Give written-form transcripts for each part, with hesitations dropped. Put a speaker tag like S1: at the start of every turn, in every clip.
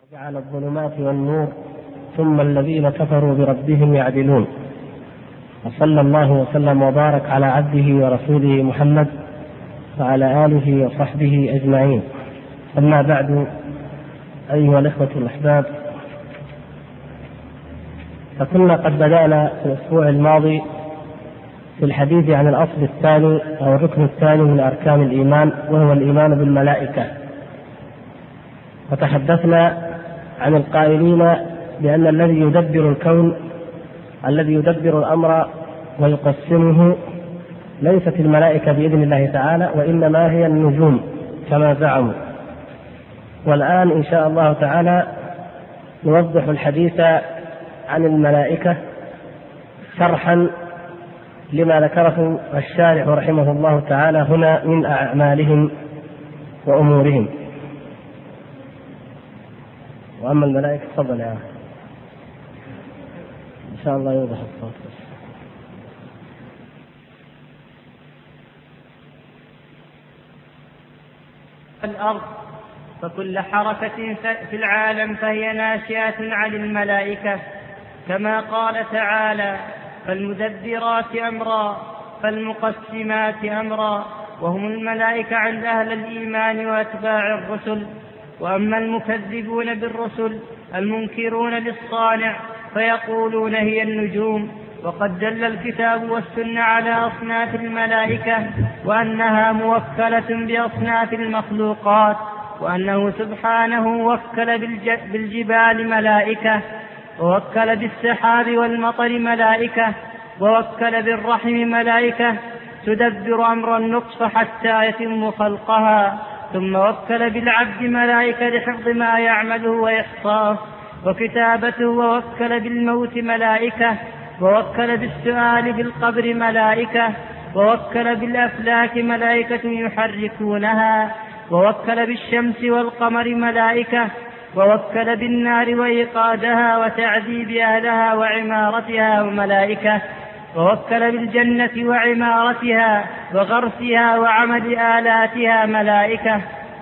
S1: جعل الظلمات والنور ثم الذين كفروا بربهم يعدلون. وصلى الله وسلم وبارك على عبده ورسوله محمد وعلى آله وصحبه أجمعين. أما بعد، أيها الإخوة الأحباب، فكنا قد بدأنا في الأسبوع الماضي في الحديث عن الأصل الثاني أو الركن الثاني من أركان الإيمان، وهو الإيمان بالملائكة. وتحدثنا عن القائلين بأن الذي يدبر الكون، الذي يدبر الأمر ويقسمه، ليست الملائكة بإذن الله تعالى، وإنما هي النجوم كما زعموا. والآن إن شاء الله تعالى نوضح الحديث عن الملائكة شرحا لما ذكره الشارح رحمه الله تعالى هنا من أعمالهم وأمورهم. وأما الملائكة تفضل يا أخي، إن شاء الله يوضح الصوت.
S2: الأرض فكل حركة في العالم فهي ناشئة عن الملائكة، كما قال تعالى: فالمدبرات أمرا فالمقسمات أمرا، وهم الملائكة عند أهل الإيمان وأتباع الرسل. وأما المكذبون بالرسل المنكرون للصانع فيقولون هي النجوم. وقد دل الكتاب والسنة على أصناف الملائكة، وأنها موكلة بأصناف المخلوقات، وأنه سبحانه وكل بالجبال ملائكة، ووكل بالسحاب والمطر ملائكة، ووكل بالرحم ملائكة تدبر أمر النطفة حتى يتم خلقها، ثم وكل بالعبد ملائكة لحفظ ما يعمله وإحصاه وكتابته، ووكل بالموت ملائكة، ووكل بالسؤال في القبر ملائكة، ووكل بالأفلاك ملائكة يحركونها، ووكل بالشمس والقمر ملائكة، ووكل بالنار وإيقادها وتعذيب أهلها وعمارتها وملائكة، ووكل بالجنة وعمارتها وغرسها وعمل آلاتها ملائكة.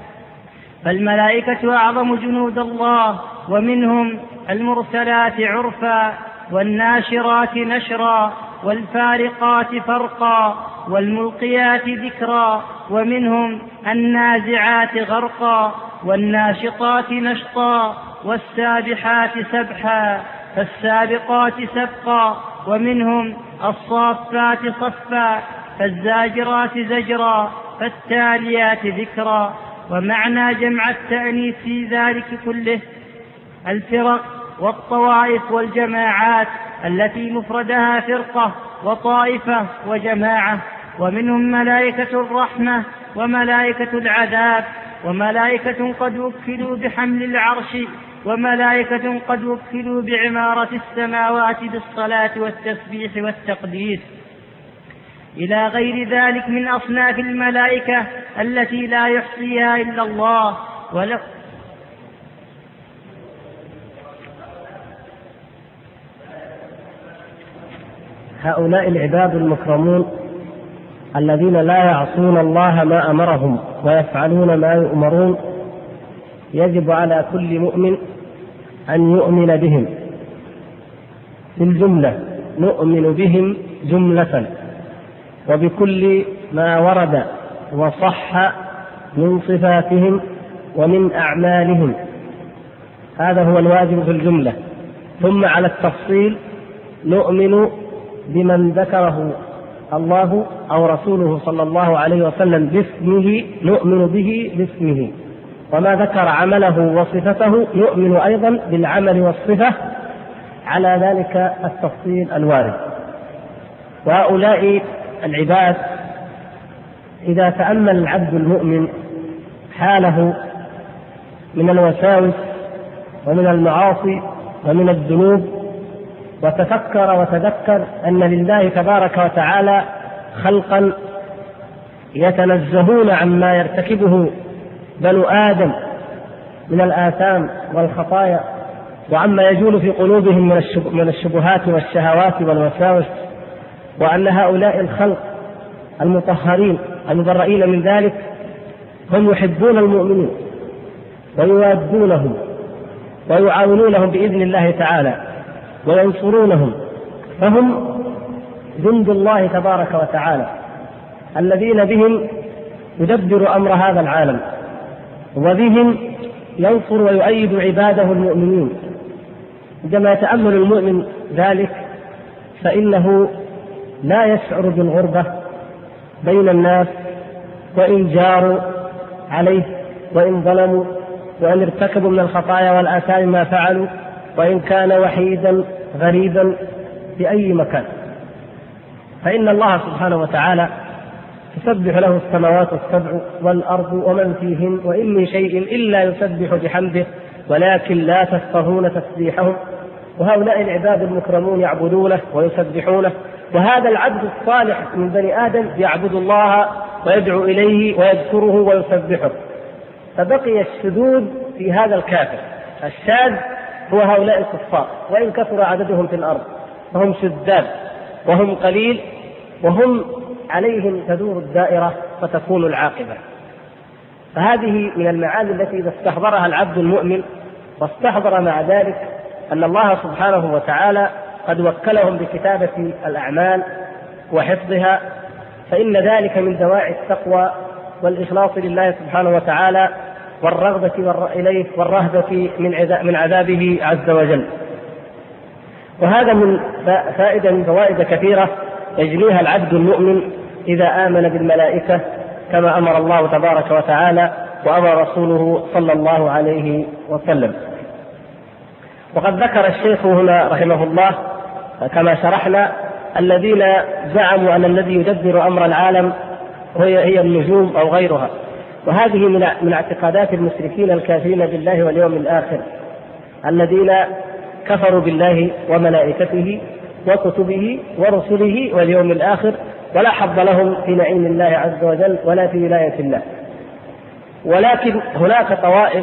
S2: فالملائكة أعظم جنود الله، ومنهم المرسلات عرفا، والناشرات نشرا، والفارقات فرقا، والملقيات ذكرا، ومنهم النازعات غرقا، والناشطات نشطا، والسابحات سبحا، فالسابقات سبقا، ومنهم الصافات صفا، فالزاجرات زجرا، فالتاليات ذكرا. ومعنى جمع التأنيث في ذلك كله الفرق والطوائف والجماعات التي مفردها فرقة وطائفة وجماعة. ومنهم ملائكة الرحمة وملائكة العذاب، وملائكة قد وكلوا بحمل العرش، وملائكة قد وكلوا بعمارة السماوات بالصلاة والتسبيح والتقديس، إلى غير ذلك من أصناف الملائكة التي لا يحصيها إلا الله.
S1: هؤلاء العباد المكرمون الذين لا يعصون الله ما أمرهم ويفعلون ما يؤمرون، يجب على كل مؤمن أن يؤمن بهم في الجملة، نؤمن بهم جملة وبكل ما ورد وصح من صفاتهم ومن أعمالهم. هذا هو الواجب في الجملة. ثم على التفصيل نؤمن بمن ذكره الله أو رسوله صلى الله عليه وسلم باسمه، نؤمن به باسمه، وما ذكر عمله وصفته نؤمن أيضا بالعمل والصفة على ذلك التفصيل الوارد. وهؤلاء العباد إذا تأمل العبد المؤمن حاله من الوساوس ومن المعاصي ومن الذنوب، وتفكر وتذكر أن لله تبارك وتعالى خلقا يتنزهون عما يرتكبه بنو آدم من الآثام والخطايا، وعما يجول في قلوبهم من الشبهات والشهوات والوساوس، وأن هؤلاء الخلق المطهرين المبرئين من ذلك هم يحبون المؤمنين ويوادونهم ويعاونونهم بإذن الله تعالى وينصرونهم، فهم جند الله تبارك وتعالى الذين بهم يدبر أمر هذا العالم، وبهم ينصر ويؤيد عباده المؤمنين. عندما يتأمل المؤمن ذلك فإنه لا يشعر بالغربة بين الناس، وإن جاروا عليه، وإن ظلموا، وإن ارتكبوا من الخطايا والآثام ما فعلوا، وإن كان وحيدا غريبا في أي مكان، فإن الله سبحانه وتعالى تسبح له السماوات السبع والأرض ومن فيهن، وإن من شيء إلا يسبح بحمده ولكن لا تفقهون تسبيحهم. وهؤلاء العباد المكرمون يعبدونه ويسبحونه، وهذا العبد الصالح من بني آدم يعبد الله ويدعو إليه ويذكره ويسبحه. فبقي الشذوذ في هذا الكافر، الشاذ هو هؤلاء الكفار، وإن كثر عددهم في الأرض فهم شذاذ وهم قليل، وهم عليهم تدور الدائرة فتكون العاقبة. فهذه من المعاني التي إذا استحضرها العبد المؤمن واستحضر مع ذلك أن الله سبحانه وتعالى قد وكلهم بكتابة الأعمال وحفظها، فإن ذلك من دواعي التقوى والإخلاص لله سبحانه وتعالى والرغبة إليه والرهبة من عذابه عز وجل. وهذا من فائدة من فوائد كثيرة يجنيها العبد المؤمن إذا آمن بالملائكة كما أمر الله تبارك وتعالى وأمر رسوله صلى الله عليه وسلم. وقد ذكر الشيخ هنا رحمه الله كما شرحنا الذين زعموا أن الذي يدبر أمر العالم هي النجوم أو غيرها، وهذه من اعتقادات المشركين الكافرين بالله واليوم الآخر الذين كفروا بالله وملائكته وكتبه ورسله واليوم الآخر، ولا حظ لهم في نعيم الله عز وجل ولا في ولاية الله. ولكن هناك طوائف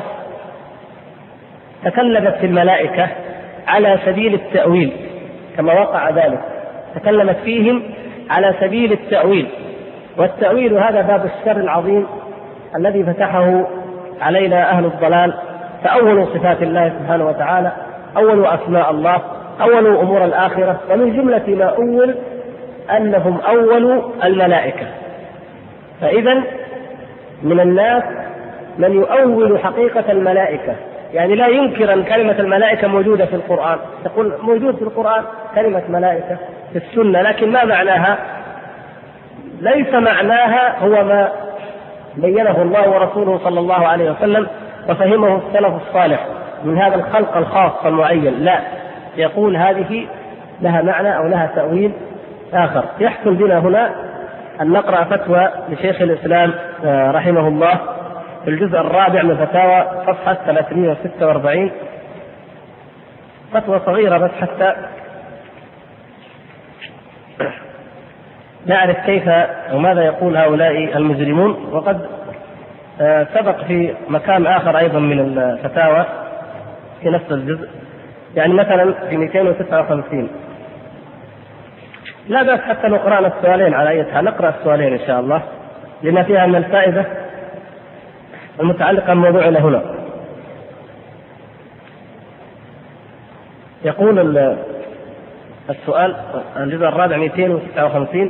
S1: تكلمت في الملائكة على سبيل التأويل كما وقع ذلك، تكلمت فيهم على سبيل التأويل، والتأويل هذا باب الشر العظيم الذي فتحه علينا أهل الضلال، فأولوا صفات الله سبحانه وتعالى، أولوا أسماء الله، أولوا أمور الآخرة، ومن جملة ما أول أنهم أولوا الملائكة. فإذا من الناس من يؤول حقيقة الملائكة، يعني لا ينكر أن كلمة الملائكة موجودة في القرآن، تقول موجود في القرآن كلمة ملائكة في السنة، لكن ما معناها؟ ليس معناها هو ما بينه الله ورسوله صلى الله عليه وسلم وفهمه السلف الصالح من هذا الخلق الخاص المعين، لا، يقول هذه لها معنى أو لها تأويل آخر. يحصل بنا هنا أن نقرأ فتوى لشيخ الإسلام رحمه الله في الجزء الرابع من فتاوى صفحة 346، فتوى صغيرة بس حتى نعرف كيف وماذا يقول هؤلاء المجرمون. وقد سبق في مكان آخر أيضا من الفتاوى في نفس الجزء، يعني مثلا في 256. لا بأس حتى نقرأ السؤالين على أي حال، نقرأ السؤالين إن شاء الله لما فيها من الفائدة المتعلقة بموضوعنا هنا. يقول السؤال الجزء الرابع 259،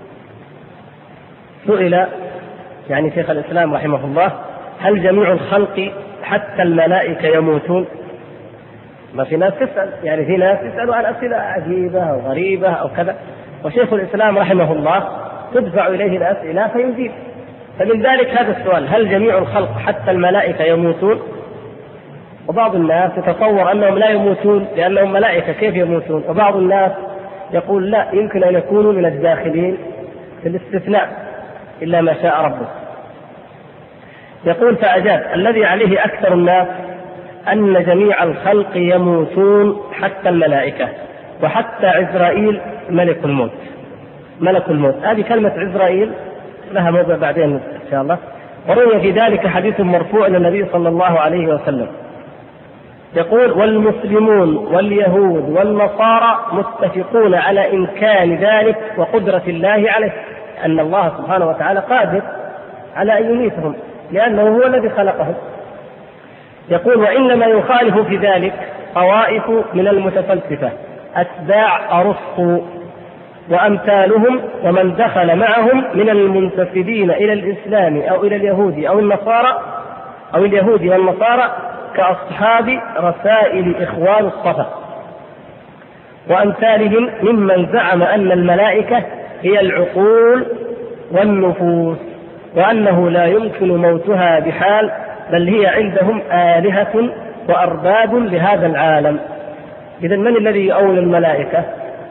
S1: سئل يعني شيخ الإسلام رحمه الله: هل جميع الخلق حتى الملائكة يموتون؟ ما في ناس تسأل، يعني في ناس يسألوا عن أسئلة عجيبة أو غريبة أو كذا، وشيخ الإسلام رحمه الله تدفع إليه الأسئلة فيجيب. فمن ذلك هذا السؤال: هل جميع الخلق حتى الملائكة يموتون؟ وبعض الناس يتصور أنهم لا يموتون لأنهم ملائكة، كيف يموتون؟ وبعض الناس يقول لا، يمكن أن يكونوا من الداخلين في الاستثناء إلا ما شاء ربه. يقول فأجاب: الذي عليه أكثر الناس أن جميع الخلق يموتون حتى الملائكة، وحتى عزرائيل ملك الموت. ملك الموت هذه كلمة عزرائيل لها موضع بعدين إن شاء الله. وروي في ذلك حديث مرفوع إلى النبي صلى الله عليه وسلم يقول: والمسلمون واليهود والنصارى متفقون على إمكان ذلك وقدرة الله عليه، أن الله سبحانه وتعالى قادر على أن يميتهم لأنه هو الذي خلقهم. يقول: وإنما يخالف في ذلك طوائف من المتفلسفة أتباع أرسطو وأمثالهم ومن دخل معهم من المنتسبين إلى الإسلام أو إلى اليهود أو النصارى أو اليهود والنصارى كأصحاب رسائل إخوان الصفا وأمثالهم ممن زعم أن الملائكة هي العقول والنفوس وأنه لا يمكن موتها بحال، بل هي عندهم آلهة وأرباب لهذا العالم. إذن من الذي يؤول الملائكة؟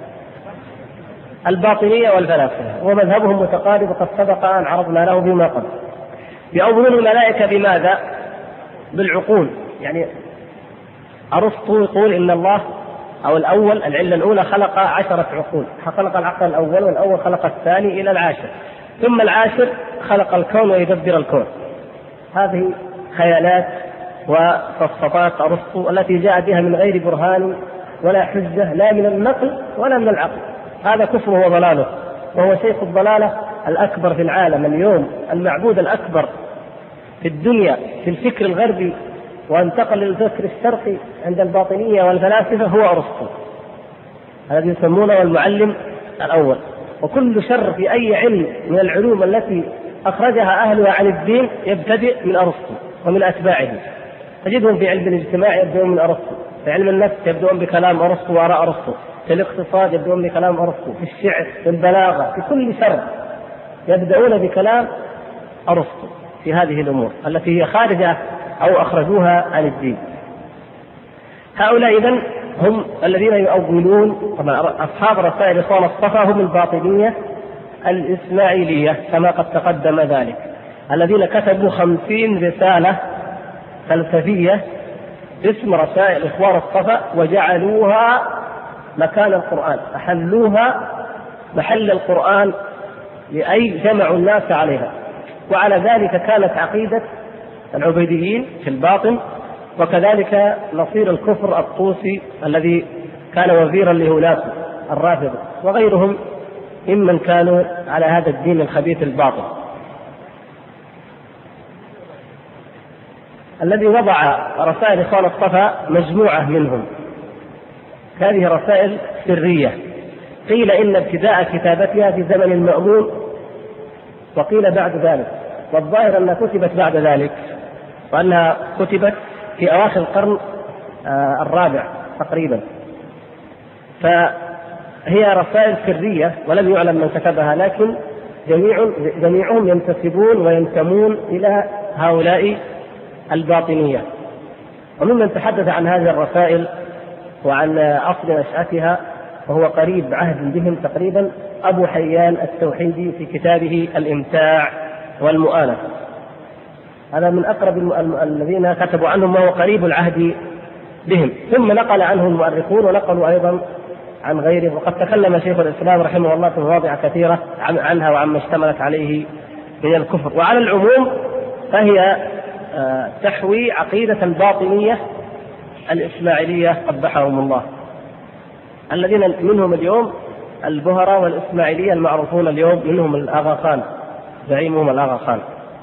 S1: الباطنية والفلاسفة، ومذهبهم متقارب وقد سبق أن عرضنا له بما قبل. يؤولون الملائكة بماذا؟ بالعقول. يعني أرسطو يقول إن الله أو الأول، العلة الأولى، خلق 10 عقول، خلق العقل الأول، والأول خلق الثاني إلى العاشر، ثم العاشر خلق الكون ويدبر الكون. هذه خيالات وفلسفات أرسطو التي جاء بها من غير برهان ولا حجة، لا من النقل ولا من العقل. هذا كفره وضلاله، وهو شيخ الضلالة الأكبر في العالم اليوم. المعبود الأكبر في الدنيا في الفكر الغربي وانتقل للفكر الشرقي عند الباطنية والفلاسفة هو أرسطو، الذي يسمونه المعلم الأول. وكل شر في أي علم من العلوم التي أخرجها أهلها عن الدين يبتدئ من أرسطو ومن أتباعه. تجدهم في علم الاجتماع يبدؤون من أرسطو، في علم النفس يبدؤون بكلام أرسطو وآراء أرسطو، في الاقتصاد يبدؤون بكلام أرسطو، في الشعر، في البلاغة، في كل شر يبدؤون بكلام أرسطو في هذه الأمور التي هي خارجة أو أخرجوها عن الدين. هؤلاء إذن هم الذين يؤولون. طبعا أصحاب رسائل إخوان الصفا هم الباطنية الإسماعيلية كما قد تقدم ذلك، الذين كتبوا 50 رسالة فلسفية اسم رسائل إخوان الصفا وجعلوها مكان القرآن، أحلوها محل القرآن لأي جمعوا الناس عليها. وعلى ذلك كانت عقيدة العبيديين في الباطن، وكذلك نصير الكفر الطوسي الذي كان وزيرا لهولاكو الرافضة وغيرهم ممن كانوا على هذا الدين الخبيث الباطل. الذي وضع رسائل إخوان الصفا مجموعة منهم، هذه رسائل سرية، قيل إن ابتداء كتابتها في زمن المأمون، وقيل بعد ذلك، والظاهر أنها كتبت بعد ذلك، وأنها كتبت في أواخر القرن الرابع تقريبا. فهي رسائل سرية ولم يعلم من كتبها، لكن جميعهم ينتسبون وينتمون إلى هؤلاء الباطنية. وممن تحدث عن هذه الرسائل وعن أصل نشأتها وهو قريب عهد بهم تقريبا أبو حيان التوحيدي في كتابه الإمتاع والمؤانة. هذا من أقرب الذين كتبوا عنهم وهو قريب العهد بهم. ثم نقل عنه المؤرخون ونقلوا أيضا عن غيره، وقد تكلم شيخ الإسلام رحمه الله في مواضع كثيرة عنها وعما اشتملت عليه من الكفر. وعلى العموم فهي تحوي عقيدة الباطنية الإسماعيلية قبحهم الله، الذين منهم اليوم البهرة والإسماعيلية المعروفون اليوم، منهم الآغا خان زعيمهم الآغا خان.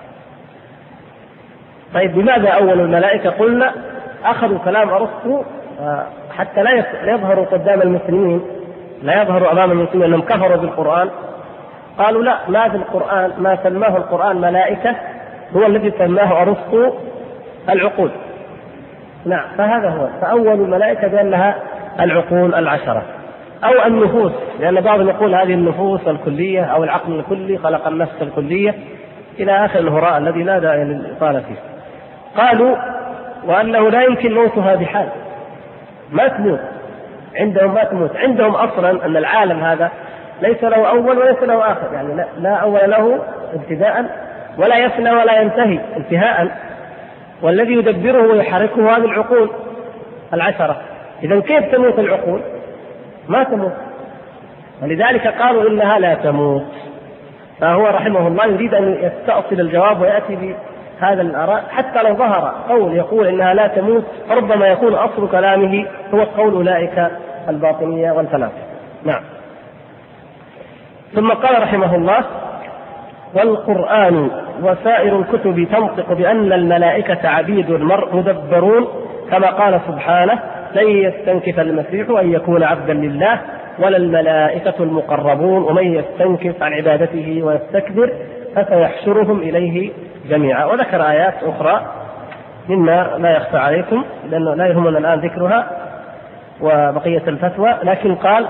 S1: طيب بماذا أول الملائكة؟ قلنا أخذوا كلام أرسطو حتى لا يظهروا قدام المسلمين، لا يظهروا أمام المسلمين أنهم كفروا بالقرآن. قالوا لا، ما في القرآن ما سماه القرآن ملائكة هو الذي سماه أرسطو العقول. نعم، فهذا هو. فأول الملائكة بأنها العقول 10 أو النفوس، لأن بعضهم يقول هذه النفوس الكلية أو العقل الكلي خلق النفس الكلية إلى آخر الهراء الذي لا داعي للإطالة فيه. قالوا وأنه لا يمكن موتها بحال، ما تموت عندهم، ما تموت عندهم أصلا أن العالم هذا ليس له أول وليس له آخر، يعني لا أول له ابتداء ولا يفنى ولا ينتهي انتهاء، والذي يدبره ويحركه هذه العقول 10. إذن كيف تموت العقول؟ ما تموت، ولذلك قالوا إنها لا تموت. فهو رحمه الله يريد أن يستأصل الجواب ويأتي بهذا الآراء، حتى لو ظهر قول يقول إنها لا تموت ربما يكون أصل كلامه هو قول أولئك الباطنية والفلاسفة. نعم. ثم قال رحمه الله والقرآن وسائر الكتب تنطق بأن الملائكة عبيد مدبرون، كما قال سبحانه: لن يستنكف المسيح أن يكون عبدا لله ولا الملائكة المقربون ومن يستنكف عن عبادته ويستكبر فسيحشرهم إليه جميعا. وذكر آيات أخرى مما لا يخفى عليكم لأنه لا يهمنا الآن ذكرها وبقية الفتوى، لكن قال: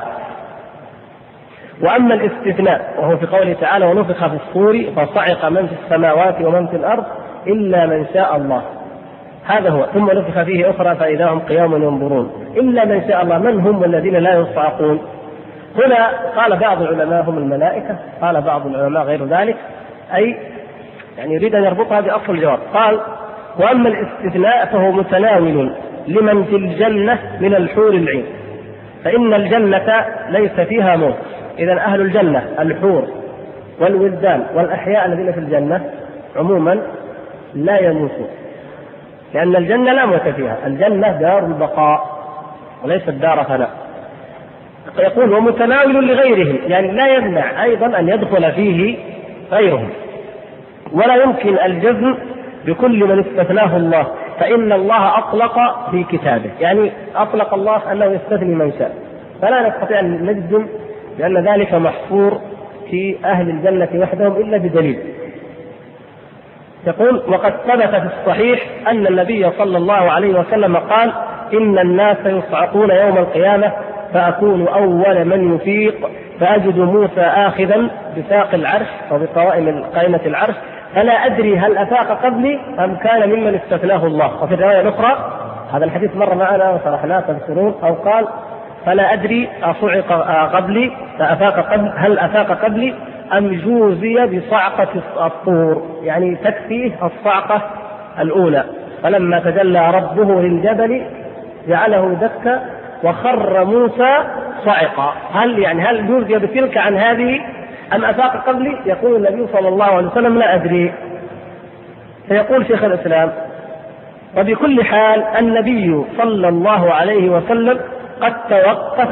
S1: وأما الاستثناء وهو في قوله تعالى: ونفخ في الصور فصعق من في السماوات ومن في الأرض إلا من شاء الله، هذا هو. ثم نفخ فيه أخرى فإذا هم قيام ينظرون. إلا من شاء الله، من هم الذين لا يصعقون؟ هنا قال بعض العلماء هم الملائكة، قال بعض العلماء غير ذلك، أي يعني يريد أن يربطها بأصل الجواب. قال: وأما الاستثناء فهو متناول لمن في الجنة من الحور العين، فإن الجنة ليس فيها موت. إذن أهل الجنة الحور والولدان والأحياء الذين في الجنة عموما لا يموتون، لأن الجنة لا موت فيها، الجنة دار البقاء وليست دار فناء. يقول: ومتناول لغيرهم، يعني لا يمنع أيضا أن يدخل فيه غيرهم، ولا يمكن الجزم بكل من استثناه الله، فإن الله أطلق في كتابه، يعني أطلق الله أنه يستثني من شاء، فلا نستطيع أن نجزم لأن ذلك محصور في أهل الجنة وحدهم إلا بدليل. يقول: وقد ثبت في الصحيح أن النبي صلى الله عليه وسلم قال: إن الناس يصعقون يوم القيامة فأكون أول من يفيق، فأجد موسى آخذا بساق العرش أو بقوائم قائمة العرش، فلا أدري هل أفاق قبلي أم كان ممن استثناه الله. وفي الرواية الأخرى هذا الحديث مر معنا وشرحناه تذكرون، أو قال: فلا أدري أصعق قبلي فأفاق قبل، هل أفاق قبلي أم جوزي بصعقة الطور، يعني تكفيه الصعقة الأولى. فلما تجلى ربه للجبل جعله دكا وخر موسى صعقا، هل جوزي بتلك عن هذه أم أفاق قبلي؟ يقول النبي صلى الله عليه وسلم: لا أدري. فيقول شيخ الإسلام: وبكل حال النبي صلى الله عليه وسلم قد توقف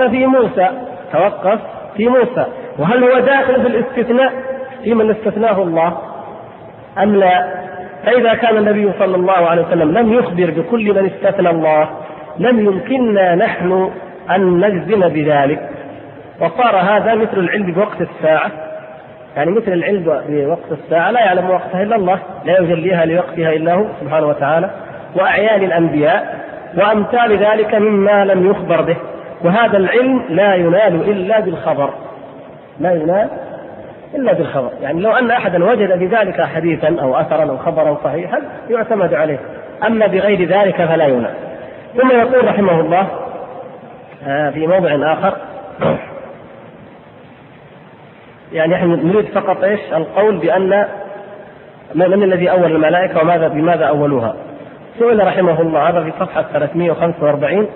S1: في موسى، وهل هو داخل في الاستثناء في من استثناه الله أم لا؟ فإذا كان النبي صلى الله عليه وسلم لم يخبر بكل من استثنى الله لم يمكننا نحن أن نجزم بذلك، وصار هذا مثل العلم بوقت الساعة، يعني مثل العلم بوقت الساعة لا يعلم وقتها إلا الله، لا يجليها لوقتها إلا هو سبحانه وتعالى، وأعيان الأنبياء وأمثال ذلك مما لم يخبر به. وهذا العلم لا ينال إلا بالخبر، يعني لو أن أحدا وجد بذلك حديثا أو أثرا أو خبرا صحيحا يعتمد عليه، أما بغير ذلك فلا ينال. ثم يقول رحمه الله في موضع آخر، يعني نحن نريد فقط القول بأن من الذي أول الملائكة بماذا أولوها. سئل رحمه الله هذا في صفحة 345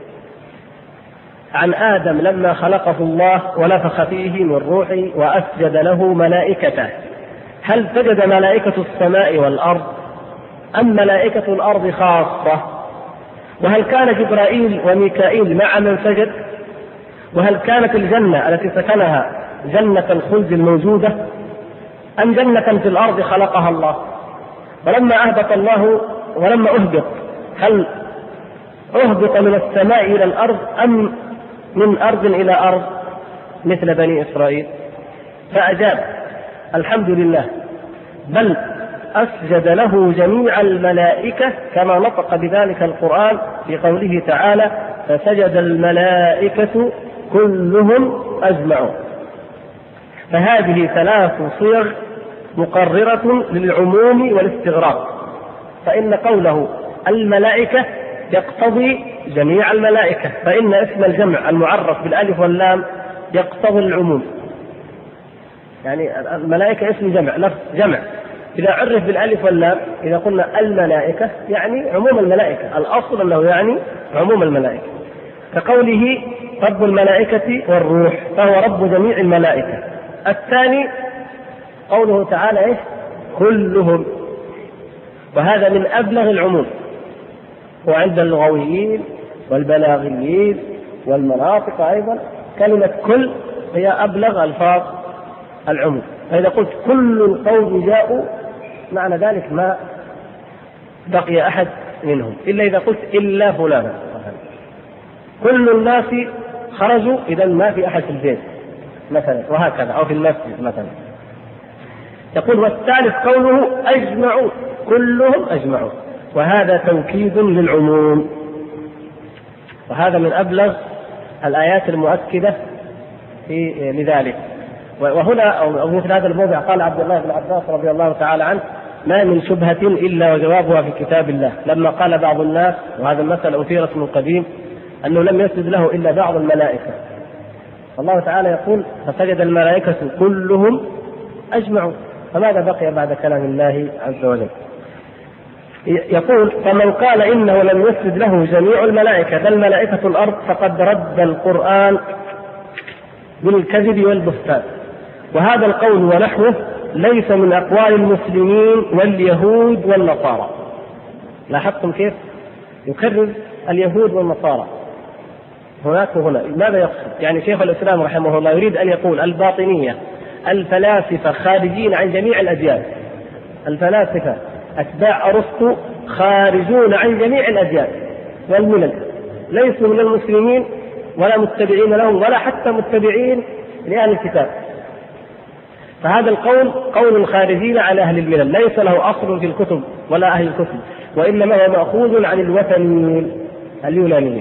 S1: عن آدم لما خلقه الله ونفخ فيه من روحه وأسجد له ملائكته، هل سجد ملائكة السماء والأرض أم ملائكة الأرض خاصة؟ وهل كان جبرائيل وميكائيل مع من سجد؟ وهل كانت الجنة التي سكنها جنة الخلد الموجودة أم جنة في الأرض خلقها الله؟ ولما أهبط هل أهبط من السماء إلى الأرض أم من أرض إلى أرض مثل بني إسرائيل؟ فأجاب: الحمد لله، بل أسجد له جميع الملائكة كما نطق بذلك القرآن في قوله تعالى: فسجد الملائكة كلهم أجمعون. فهذه 3 صيغ مقررة للعموم والاستغراق، فإن قوله الملائكة يقتضي جميع الملائكة، فإن اسم الجمع المعرف بالألف واللام يقتضي العموم، يعني الملائكة اسم جمع، لفظ جمع إذا عرف بالألف واللام، إذا قلنا الملائكة يعني عموم الملائكة، الأصل أنه يعني عموم الملائكة، كقوله رب الملائكة والروح فهو رب جميع الملائكة. الثاني قوله تعالى كلهم، وهذا من أبلغ العموم، وعند اللغويين والبلاغيين والمناطق أيضا كلمة كل هي أبلغ ألفاظ العموم. فإذا قلت كل القوم جاءوا معنى ذلك ما بقي أحد منهم، إلا إذا قلت إلا فلانا. كل الناس خرجوا إذا ما في أحد في البيت مثلا، وهكذا، أو في المسجد مثلا. يقول والثالث قوله أجمعوا، كلهم أجمعوا، وهذا توكيد للعموم، وهذا من أبلغ الآيات المؤكدة لذلك. وهنا أو مثل هذا الموضع قال عبد الله بن عباس رضي الله تعالى عنه ما من شبهة إلا وجوابها في كتاب الله، لما قال بعض الناس، وهذا المثل أثيرت من قديم، أنه لم يسجد له إلا بعض الملائكة، الله تعالى يقول فسجد الملائكة كلهم أجمعوا، فماذا بقي بعد كلام الله عز وجل؟ يقول فمن قال إنه لم يسجد له جميع الملائكة بل ملائكة الأرض فقد رد القرآن بالكذب والبهتان. وهذا القول ونحوه ليس من أقوال المسلمين واليهود والنصارى. لاحظتم كيف يكرر اليهود والنصارى هناك وهنا؟ ماذا يقصد؟ يعني شيخ الإسلام رحمه الله يريد أن يقول الباطنية الفلاسفة خارجين عن جميع الأديان، الفلاسفة أتباع أرسطو خارجون عن جميع الأديان والملل، ليسوا من المسلمين ولا متبعين لهم ولا حتى متبعين لأهل الكتاب. فهذا القول قول خارجين على أهل الملل، ليس له أصل في الكتب ولا أهل الكتب، وإنما هو مأخوذ عن الوثنيين اليونانيين.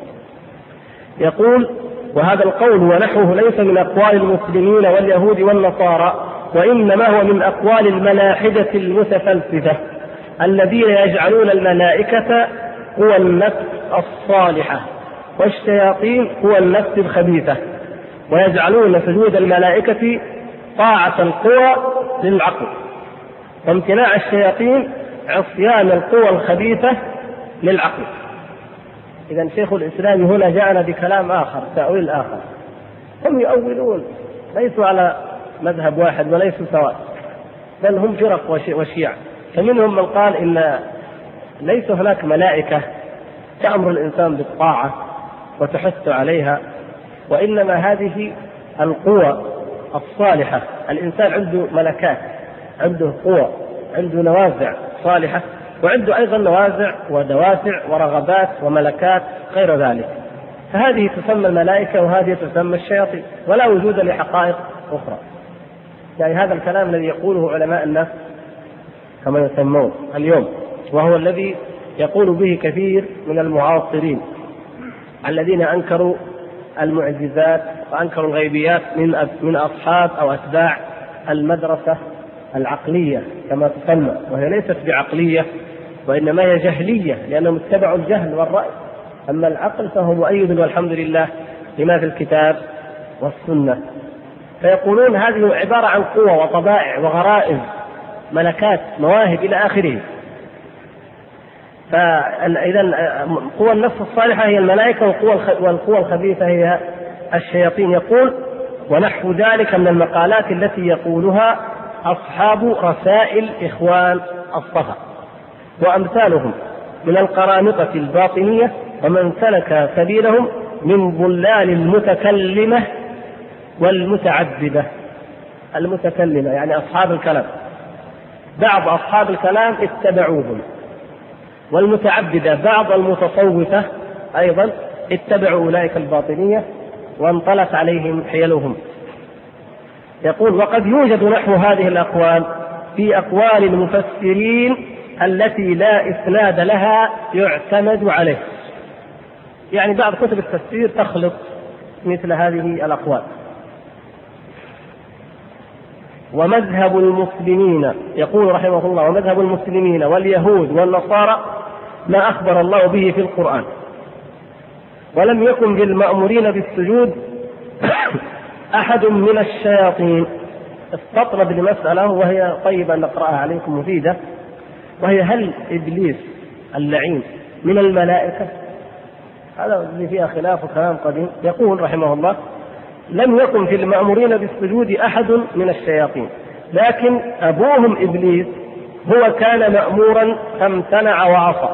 S1: يقول وهذا القول ونحوه ليس من أقوال المسلمين واليهود والنصارى، وإنما هو من أقوال الملاحدة المتفلسفة الذين يجعلون الملائكة هو النفس الصالحة والشياطين هو النفس الخبيثة، ويجعلون سجود الملائكة طاعة القوى للعقل، وامتناع الشياطين عصيان القوى الخبيثة للعقل. إذن شيخ الإسلام هنا جاءنا بكلام آخر، تأويل آخر. هم يؤولون ليسوا على مذهب واحد وليسوا سواء، بل هم فرق وشيع. فمنهم من قال إن ليس هناك ملائكة تأمر الإنسان بالطاعة وتحث عليها، وإنما هذه القوى الصالحة. الإنسان عنده ملكات، عنده قوى، عنده نوازع صالحة، وعنده أيضا نوازع ودوافع ورغبات وملكات غير ذلك، فهذه تسمى الملائكة وهذه تسمى الشياطين، ولا وجود لحقائق أخرى. يعني هذا الكلام الذي يقوله علماء النفس كما يسمون اليوم، وهو الذي يقول به كثير من المعاصرين الذين أنكروا المعجزات وأنكروا الغيبيات من أصحاب أو أتباع المدرسة العقلية كما تسمى، وهي ليست بعقلية وإنما هي جهلية، لأنهم اتبعوا الجهل والرأي. أما العقل فهو مؤيد والحمد لله لما في الكتاب والسنة. فيقولون هذه عبارة عن قوة وطبائع وغرائز، ملكات، مواهب إلى آخره. فإذا قوى النفس الصالحة هي الملائكة، والقوى الخبيثة هي الشياطين. يقول ونحو ذلك من المقالات التي يقولها أصحاب رسائل إخوان الصفا وأمثالهم من القرامطة الباطنية ومن سلك سبيلهم من ضلال المتكلمة والمتعبدة. المتكلمة يعني أصحاب الكلام، بعض أصحاب الكلام اتبعوهم، والمتعبدة بعض المتصوفة أيضا اتبعوا أولئك الباطنية وانطلت عليهم حيلهم. يقول وقد يوجد نحو هذه الأقوال في أقوال المفسرين التي لا إسناد لها يعتمد عليه. يعني بعض كتب التفسير تخلط مثل هذه الأقوال. ومذهب المسلمين، يقول رحمه الله ومذهب المسلمين واليهود والنصارى ما أخبر الله به في القرآن، ولم يكن بالمأمورين بالسجود أحد من الشياطين. استطرد لمسألة وهي طيبة نقرأها عليكم مفيدة، وهي هل إبليس اللعين من الملائكة؟ هذا اللي فيها خلاف وكلام قديم. يقول رحمه الله لم يكن في المأمورين بالسجود أحد من الشياطين، لكن أبوهم إبليس هو كان مأمورا فامتنع وعصى،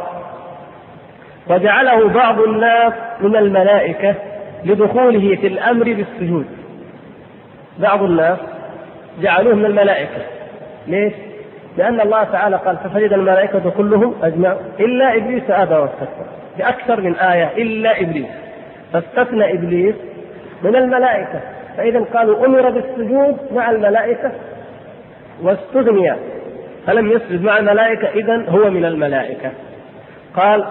S1: وجعله بعض الناس من الملائكة لدخوله في الأمر بالسجود. بعض الناس جعلوه من الملائكة. ليش؟ لأن الله تعالى قال فسجد الملائكة كلهم أجمعون إلا إبليس أبى واستكبر، بأكثر من آية إلا إبليس، فاستثنى إبليس من الملائكة. فإذا قالوا أمر بالسجود مع الملائكة واستثني فلم يسجد مع الملائكة، إذن هو من الملائكة. قال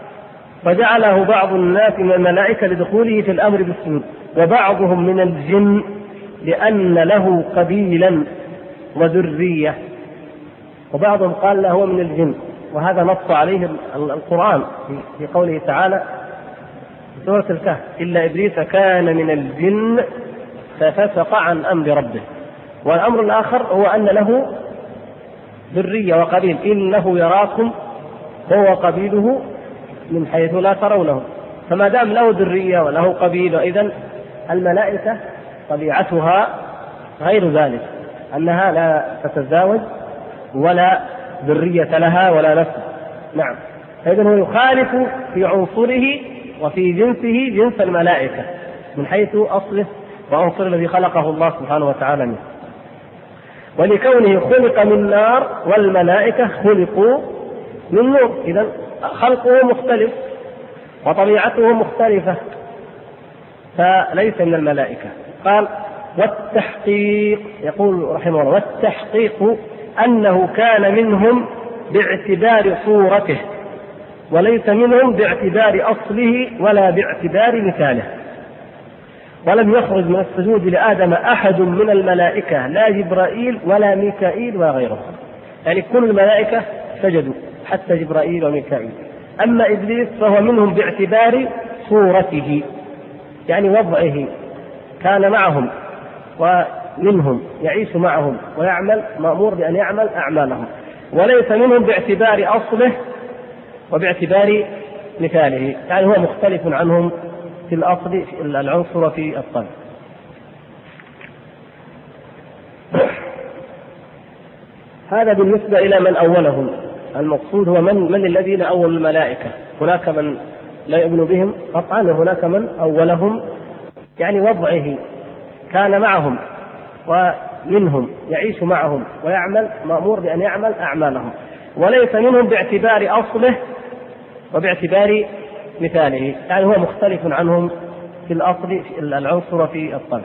S1: فجعله بعض الناس من الملائكة لدخوله في الأمر بالسجود، وبعضهم من الجن لأن له قبيلا وذرية، وبعضهم قال له هو من الجن، وهذا نص عليه القرآن في قوله تعالى في سورة الكهف إلا إبليس كان من الجن ففسق عن أمر ربه. والأمر الآخر هو أن له ذرية وقبيل، إنه يراكم هو قبيله من حيث لا ترونه. فما دام له ذرية وله قبيل، إذن الملائكة طبيعتها غير ذلك، أنها لا تتزاوج ولا ذرية لها ولا نسل. نعم، إذن هو يخالف في عنصره وفي جنسه جنس الملائكة من حيث أصله وعنصر الذي خلقه الله سبحانه وتعالى منه. ولكونه خلق من نار والملائكة خلقوا من نور، إذن خلقه مختلف وطبيعته مختلفة، فليس من الملائكة. قال والتحقيق، يقول رحمه الله والتحقيق أنه كان منهم باعتبار صورته وليس منهم باعتبار أصله ولا باعتبار مثاله. ولم يخرج من السجود لآدم أحد من الملائكة لا جبرائيل ولا ميكائيل وغيره، يعني كل الملائكة سجدوا حتى جبرائيل وميكائيل. أما إبليس فهو منهم باعتبار صورته، يعني وضعه كان معهم ومنهم يعيش معهم ويعمل، مأمور بأن يعمل أعمالهم، وليس منهم باعتبار أصله وباعتبار مثاله، يعني هو مختلف عنهم في الأصل في العنصر في الطبع. هذا بالنسبة إلى من أولهم. المقصود هو من الذين أول الملائكة. هناك من لا يؤمن بهم قطعا، هناك من أولهم يعني وضعه كان معهم ومنهم يعيش معهم ويعمل، مأمور بأن يعمل أعمالهم، وليس منهم باعتبار أصله وباعتبار مثاله، يعني هو مختلف عنهم في الأصل في العنصر في الطبع.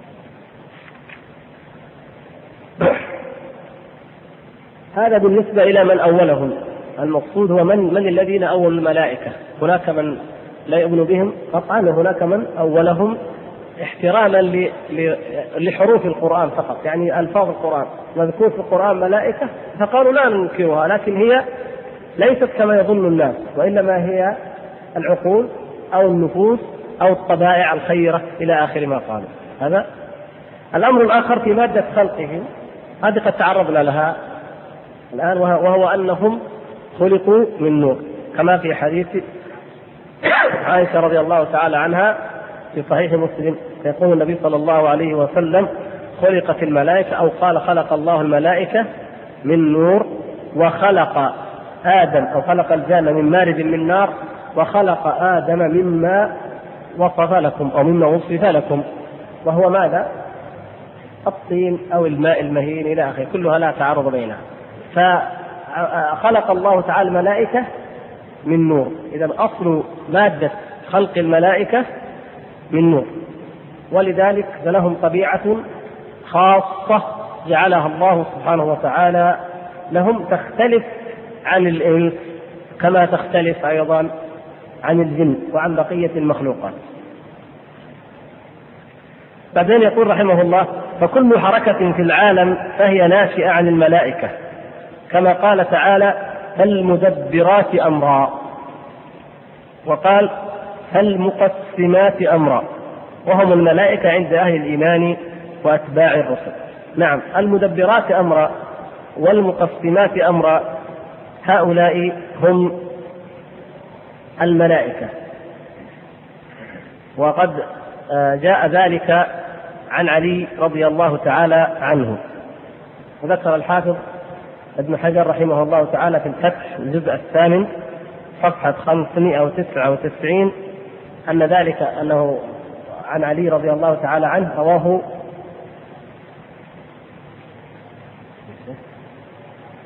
S1: هذا بالنسبة إلى من أولهم. المقصود هو من الذين أول الملائكة. هناك من لا يؤمن بهم قطعا، وهناك من أولهم احتراما لحروف القرآن فقط، يعني ألفاظ القرآن مذكور في القرآن ملائكة فقالوا لا ننكرها، لكن هي ليست كما يظن الناس، وإنما هي العقول أو النفوس أو الطبائع الخيرة إلى آخر ما قالوا. هذا الأمر الآخر في مادة خلقهم، هذه قد تعرضنا لها الآن، وهو أنهم خلقوا من نور، كما في حديث عائشة رضي الله تعالى عنها في صحيح مسلم، يقول النبي صلى الله عليه وسلم خلقت الملائكة، أو قال خلق الله الملائكة من نور، وخلق آدم أو خلق الجان من مارد من نار، وخلق آدم مما وصف لكم أو مما وصف لكم، وهو ماذا؟ الطين أو الماء المهين إلى آخره، كلها لا تعارض بينها. فخلق الله تعالى الملائكة من نور، إذا أصل مادة خلق الملائكة من نور، ولذلك لهم طبيعة خاصة جعلها الله سبحانه وتعالى لهم، تختلف عن الإنس كما تختلف أيضا عن الجن وعن بقية المخلوقات. بعدين يقول رحمه الله فكل حركة في العالم فهي ناشئة عن الملائكة، كما قال تعالى فالمدبرات أمرا، وقال فالمقسمات أمرا، وهم الملائكة عند أهل الإيمان وأتباع الرسل. نعم، المدبرات أمرا والمقسمات أمرا هؤلاء هم الملائكة، وقد جاء ذلك عن علي رضي الله تعالى عنه. وذكر الحافظ ابن حجر رحمه الله تعالى في الفتح الجزء 8 صفحة 599 أن ذلك أنه عن علي رضي الله تعالى عنه رواه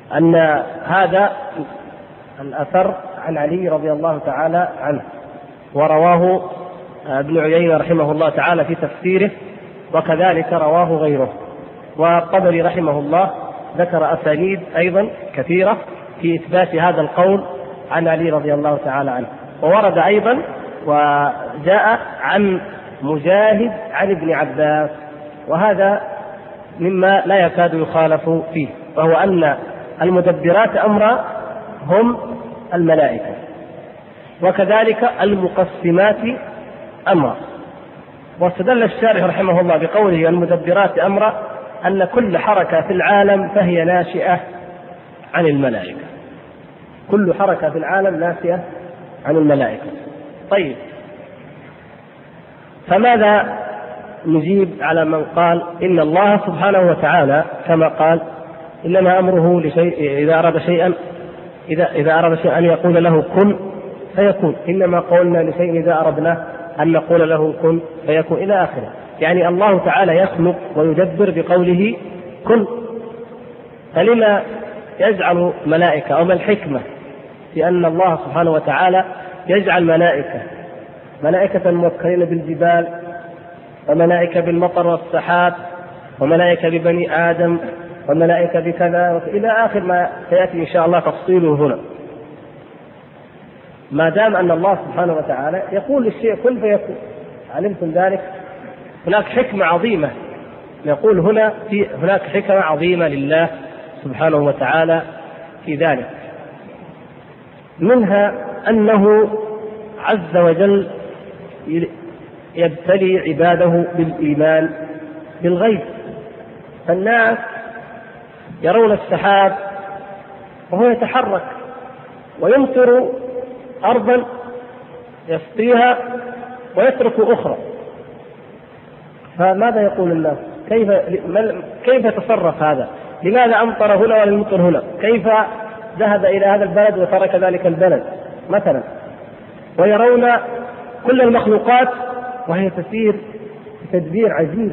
S1: أن هذا الأثر عن علي رضي الله تعالى عنه، ورواه ابن عيينة رحمه الله تعالى في تفسيره، وكذلك رواه غيره. والطبري رحمه الله ذكر أسانيد أيضا كثيرة في إثبات هذا القول عن علي رضي الله تعالى عنه. وورد أيضا وجاء عن مجاهد عن ابن عباس، وهذا مما لا يكاد يخالف فيه، وهو أن المدبرات أمرا هم الملائكة، وكذلك المقسمات أمرا. واستدل الشارح رحمه الله بقوله المدبرات أمرا أن كل حركة في العالم فهي ناشئة عن الملائكة، كل حركة في العالم ناشئة عن الملائكة. طيب، فماذا نجيب على من قال إن الله سبحانه وتعالى كما قال إنما أمره لشيء إذا أراد شيئا أن يقول له كن فيكون، إنما قولنا لشيء إذا أردنا أن نقول له كن فيكون إلى آخره. يعني الله تعالى يخلق ويدبر بقوله كن، فلما يجعل ملائكة أو ما الحكمة في أن الله سبحانه وتعالى يجعل ملائكة موكلين بالجبال، وملائكة بالمطر والسحاب، وملائكة ببني آدم، وملائكة بكذا إلى آخر ما سيأتي إن شاء الله تفصيله هنا. ما دام أن الله سبحانه وتعالى يقول للشيء كن فيكون، علمتم ذلك؟ هناك حكمة عظيمة، يقول هناك حكمة عظيمة لله سبحانه وتعالى في ذلك، منها أنه عز وجل يبتلي عباده بالإيمان بالغيب. فالناس يرون السحاب وهو يتحرك ويمطر أرضا يسقيها ويترك أخرى، فماذا يقول الناس؟ كيف يتصرف هذا؟ لماذا أمطر هنا ولم يمطر هنا؟ كيف ذهب إلى هذا البلد وترك ذلك البلد مثلا؟ ويرون كل المخلوقات وهي تسير بتدبير عجيب.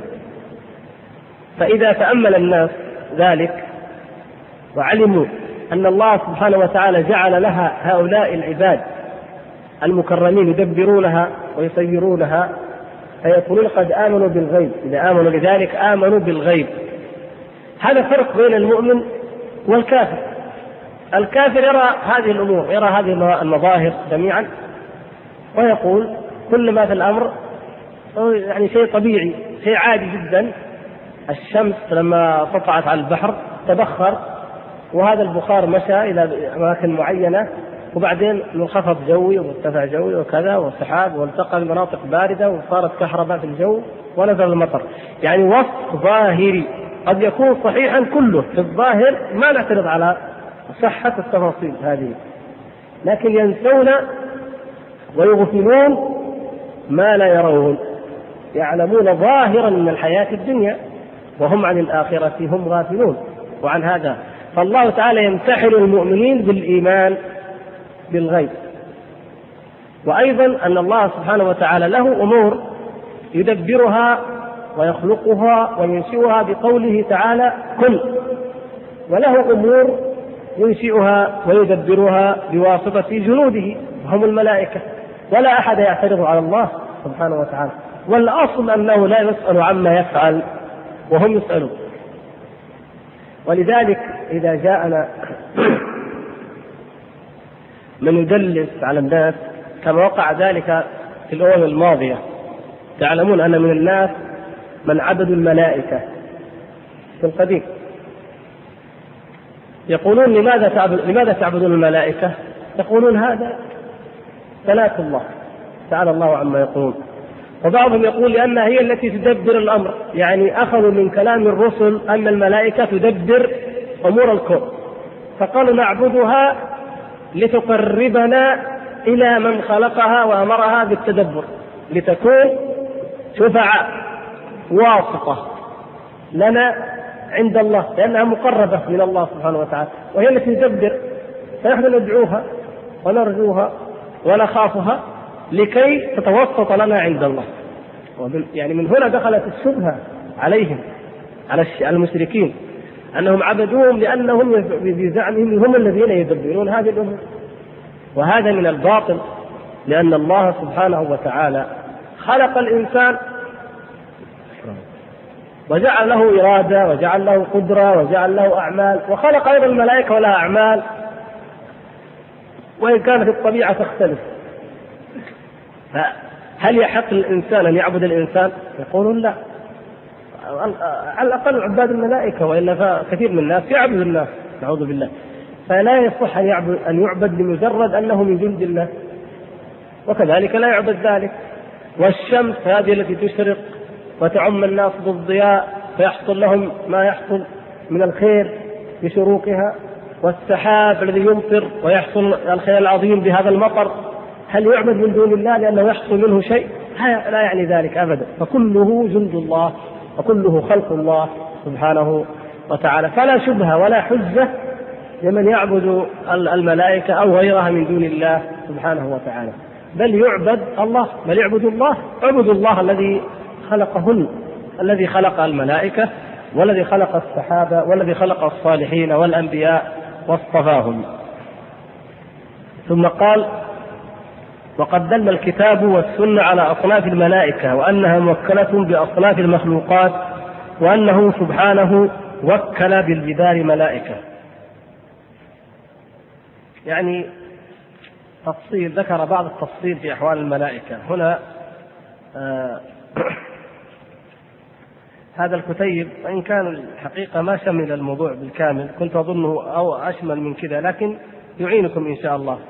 S1: فإذا تأمل الناس ذلك وعلموا أن الله سبحانه وتعالى جعل لها هؤلاء العباد المكرمين يدبرونها ويسيرونها، فيقولون قد آمنوا بالغيب. إذا آمنوا بذلك آمنوا بالغيب. هذا فرق بين المؤمن والكافر. الكافر يرى هذه الأمور، يرى هذه المظاهر جميعا ويقول كل ما في الأمر يعني شيء طبيعي، شيء عادي جدا. الشمس لما سطعت على البحر تبخر، وهذا البخار مشى إلى أماكن معينة، وبعدين منخفض جوي ومرتفع جوي وكذا وسحاب، والتقى المناطق باردة وصارت كهرباء في الجو ونزل المطر. يعني وصف ظاهري قد يكون صحيحا كله في الظاهر، ما نعترض على صحة التفاصيل هذه، لكن ينسون ويغفلون ما لا يرون. يعلمون ظاهرا من الحياة الدنيا وهم عن الآخرة هم غافلون. وعن هذا فالله تعالى يمتحن المؤمنين بالإيمان بالغيب. وأيضا أن الله سبحانه وتعالى له أمور يدبرها ويخلقها وينشئها بقوله تعالى كن، وله أمور ينشئها ويدبرها بواسطة جنوده وهم الملائكة، ولا أحد يعترض على الله سبحانه وتعالى. والأصل أنه لا يسأل عما يفعل وهم يسألون. ولذلك إذا جاءنا من يدلس على الناس كما وقع ذلك في الأمم الماضية، تعلمون أن من الناس من عبدوا الملائكة في القديم، يقولون لماذا تعبدون الملائكة؟ يقولون هذا ثلاث الله تعالى الله عما يقولون. وبعضهم يقول لأنها هي التي تدبر الأمر، يعني أخذوا من كلام الرسل أن الملائكة تدبر أمور الكون، فقالوا نعبدها لتقربنا إلى من خلقها وأمرها بالتدبر، لتكون شفعاء واسطة لنا عند الله، لأنها مقربة من الله سبحانه وتعالى وهي التي تدبر، فنحن ندعوها ونرجوها ونخافها لكي تتوسط لنا عند الله. يعني من هنا دخلت الشبهة عليهم على المشركين، أنهم عبدوهم لأنهم بزعمهم هم الذين يدبرون هذه الأمور، وهذا من الباطل، لأن الله سبحانه وتعالى خلق الإنسان وجعل له إرادة وجعل له قدرة وجعل له أعمال، وخلق أيضا الملائكة ولها أعمال وإن كانت الطبيعة تختلف. فهل يحق للإنسان أن يعبد الإنسان؟ يقولون لا، على الأقل عباد الملائكة، وإلا فكثير من الناس يعبد الناس نعوذ بالله. فلا يصح أن يعبد لمجرد أنه من جند الله، وكذلك لا يعبد ذلك. والشمس هذه التي تشرق وتعم الناس بالضياء فيحصل لهم ما يحصل من الخير بشروقها، والسحاب الذي يمطر ويحصل الخير العظيم بهذا المطر، هل يعبد من دون الله لأنه يحصل منه شيء؟ لا يعني ذلك أبدا، فكله جند الله وكله خلق الله سبحانه وتعالى. فلا شبهة ولا حجة لمن يعبد الملائكة أو غيرها من دون الله سبحانه وتعالى، بل يعبد الله، بل يعبد الله، اعبد الله الذي خلقهن، الذي خلق الملائكة والذي خلق السحابة والذي خلق الصالحين والأنبياء واصطفاهم. ثم قال: وقد دل الكتاب والسنة على أصناف الملائكة وأنها موكلة بأصناف المخلوقات، وأنه سبحانه وكل بالجبال ملائكة. يعني تفصيل، ذكر بعض التفصيل في أحوال الملائكة هنا. هذا الكتيب وإن كان الحقيقة ما شمل الموضوع بالكامل، كنت أظنه أو أشمل من كذا، لكن يعينكم إن شاء الله.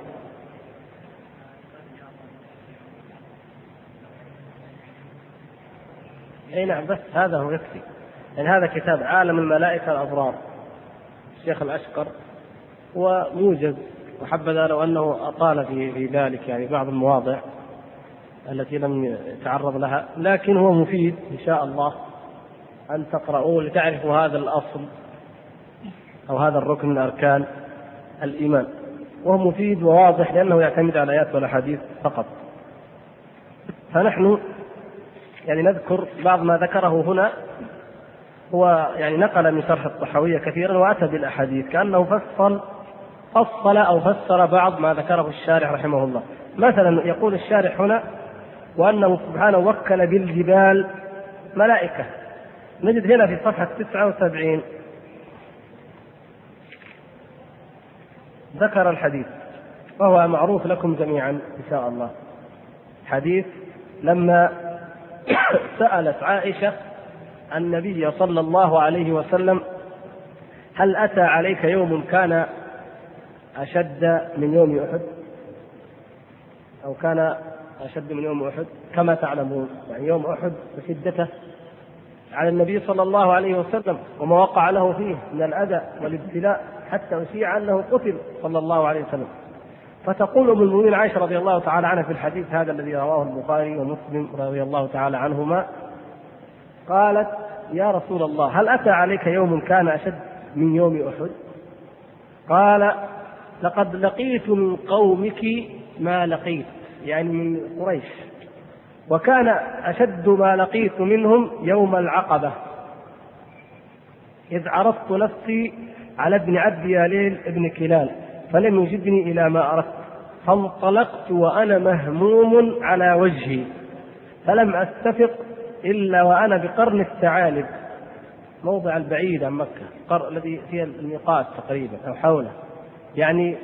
S1: أي نعم، بس هذا هو يكفي. يعني هذا كتاب عالم الملائكة الأبرار الشيخ الأشقر، وموجز، وحبذا لو أنه أطال في ذلك يعني بعض المواضع التي لم يتعرض لها، لكن هو مفيد إن شاء الله أن تقرأوه لتعرفوا هذا الأصل أو هذا الركن من أركان الإيمان، وهو مفيد وواضح لأنه يعتمد على الآيات والأحاديث فقط. فنحن يعني نذكر بعض ما ذكره هنا. هو يعني نقل من شرح الطحاوية كثيرا وأتى بالأحاديث كأنه فصل أو فسر بعض ما ذكره الشارح رحمه الله. مثلا يقول الشارح هنا: وأنه سبحانه وكل بالجبال ملائكة. نجد هنا في صفحة 79 ذكر الحديث، وهو معروف لكم جميعا إن شاء الله. حديث لما سألت عائشة النبي صلى الله عليه وسلم: هل أتى عليك يوم كان أشد من يوم أحد، أو كان أشد من يوم أحد؟ كما تعلمون يعني يوم أحد بشدته على النبي صلى الله عليه وسلم وما وقع له فيه من الأذى والابتلاء حتى أشيع أنه قتل صلى الله عليه وسلم. فتقول أم المؤمنين عائشة رضي الله تعالى عنها في الحديث هذا الذي رواه البخاري ومسلم رضي الله تعالى عنهما، قالت: يا رسول الله، هل أتى عليك يوم كان أشد من يوم أحد؟ قال: لقد لقيت من قومك ما لقيت، يعني من قريش، وكان أشد ما لقيت منهم يوم العقبة، إذ عرضت نفسي على ابن عبد ياليل ابن كلال فلم يجدني إلى ما أردت، فانطلقت وأنا مهموم على وجهي، فلم أستفق إلا وأنا بقرن الثعالب، موضع البعيد عن مكة، الذي فيه الميقات تقريبا أو حوله. يعني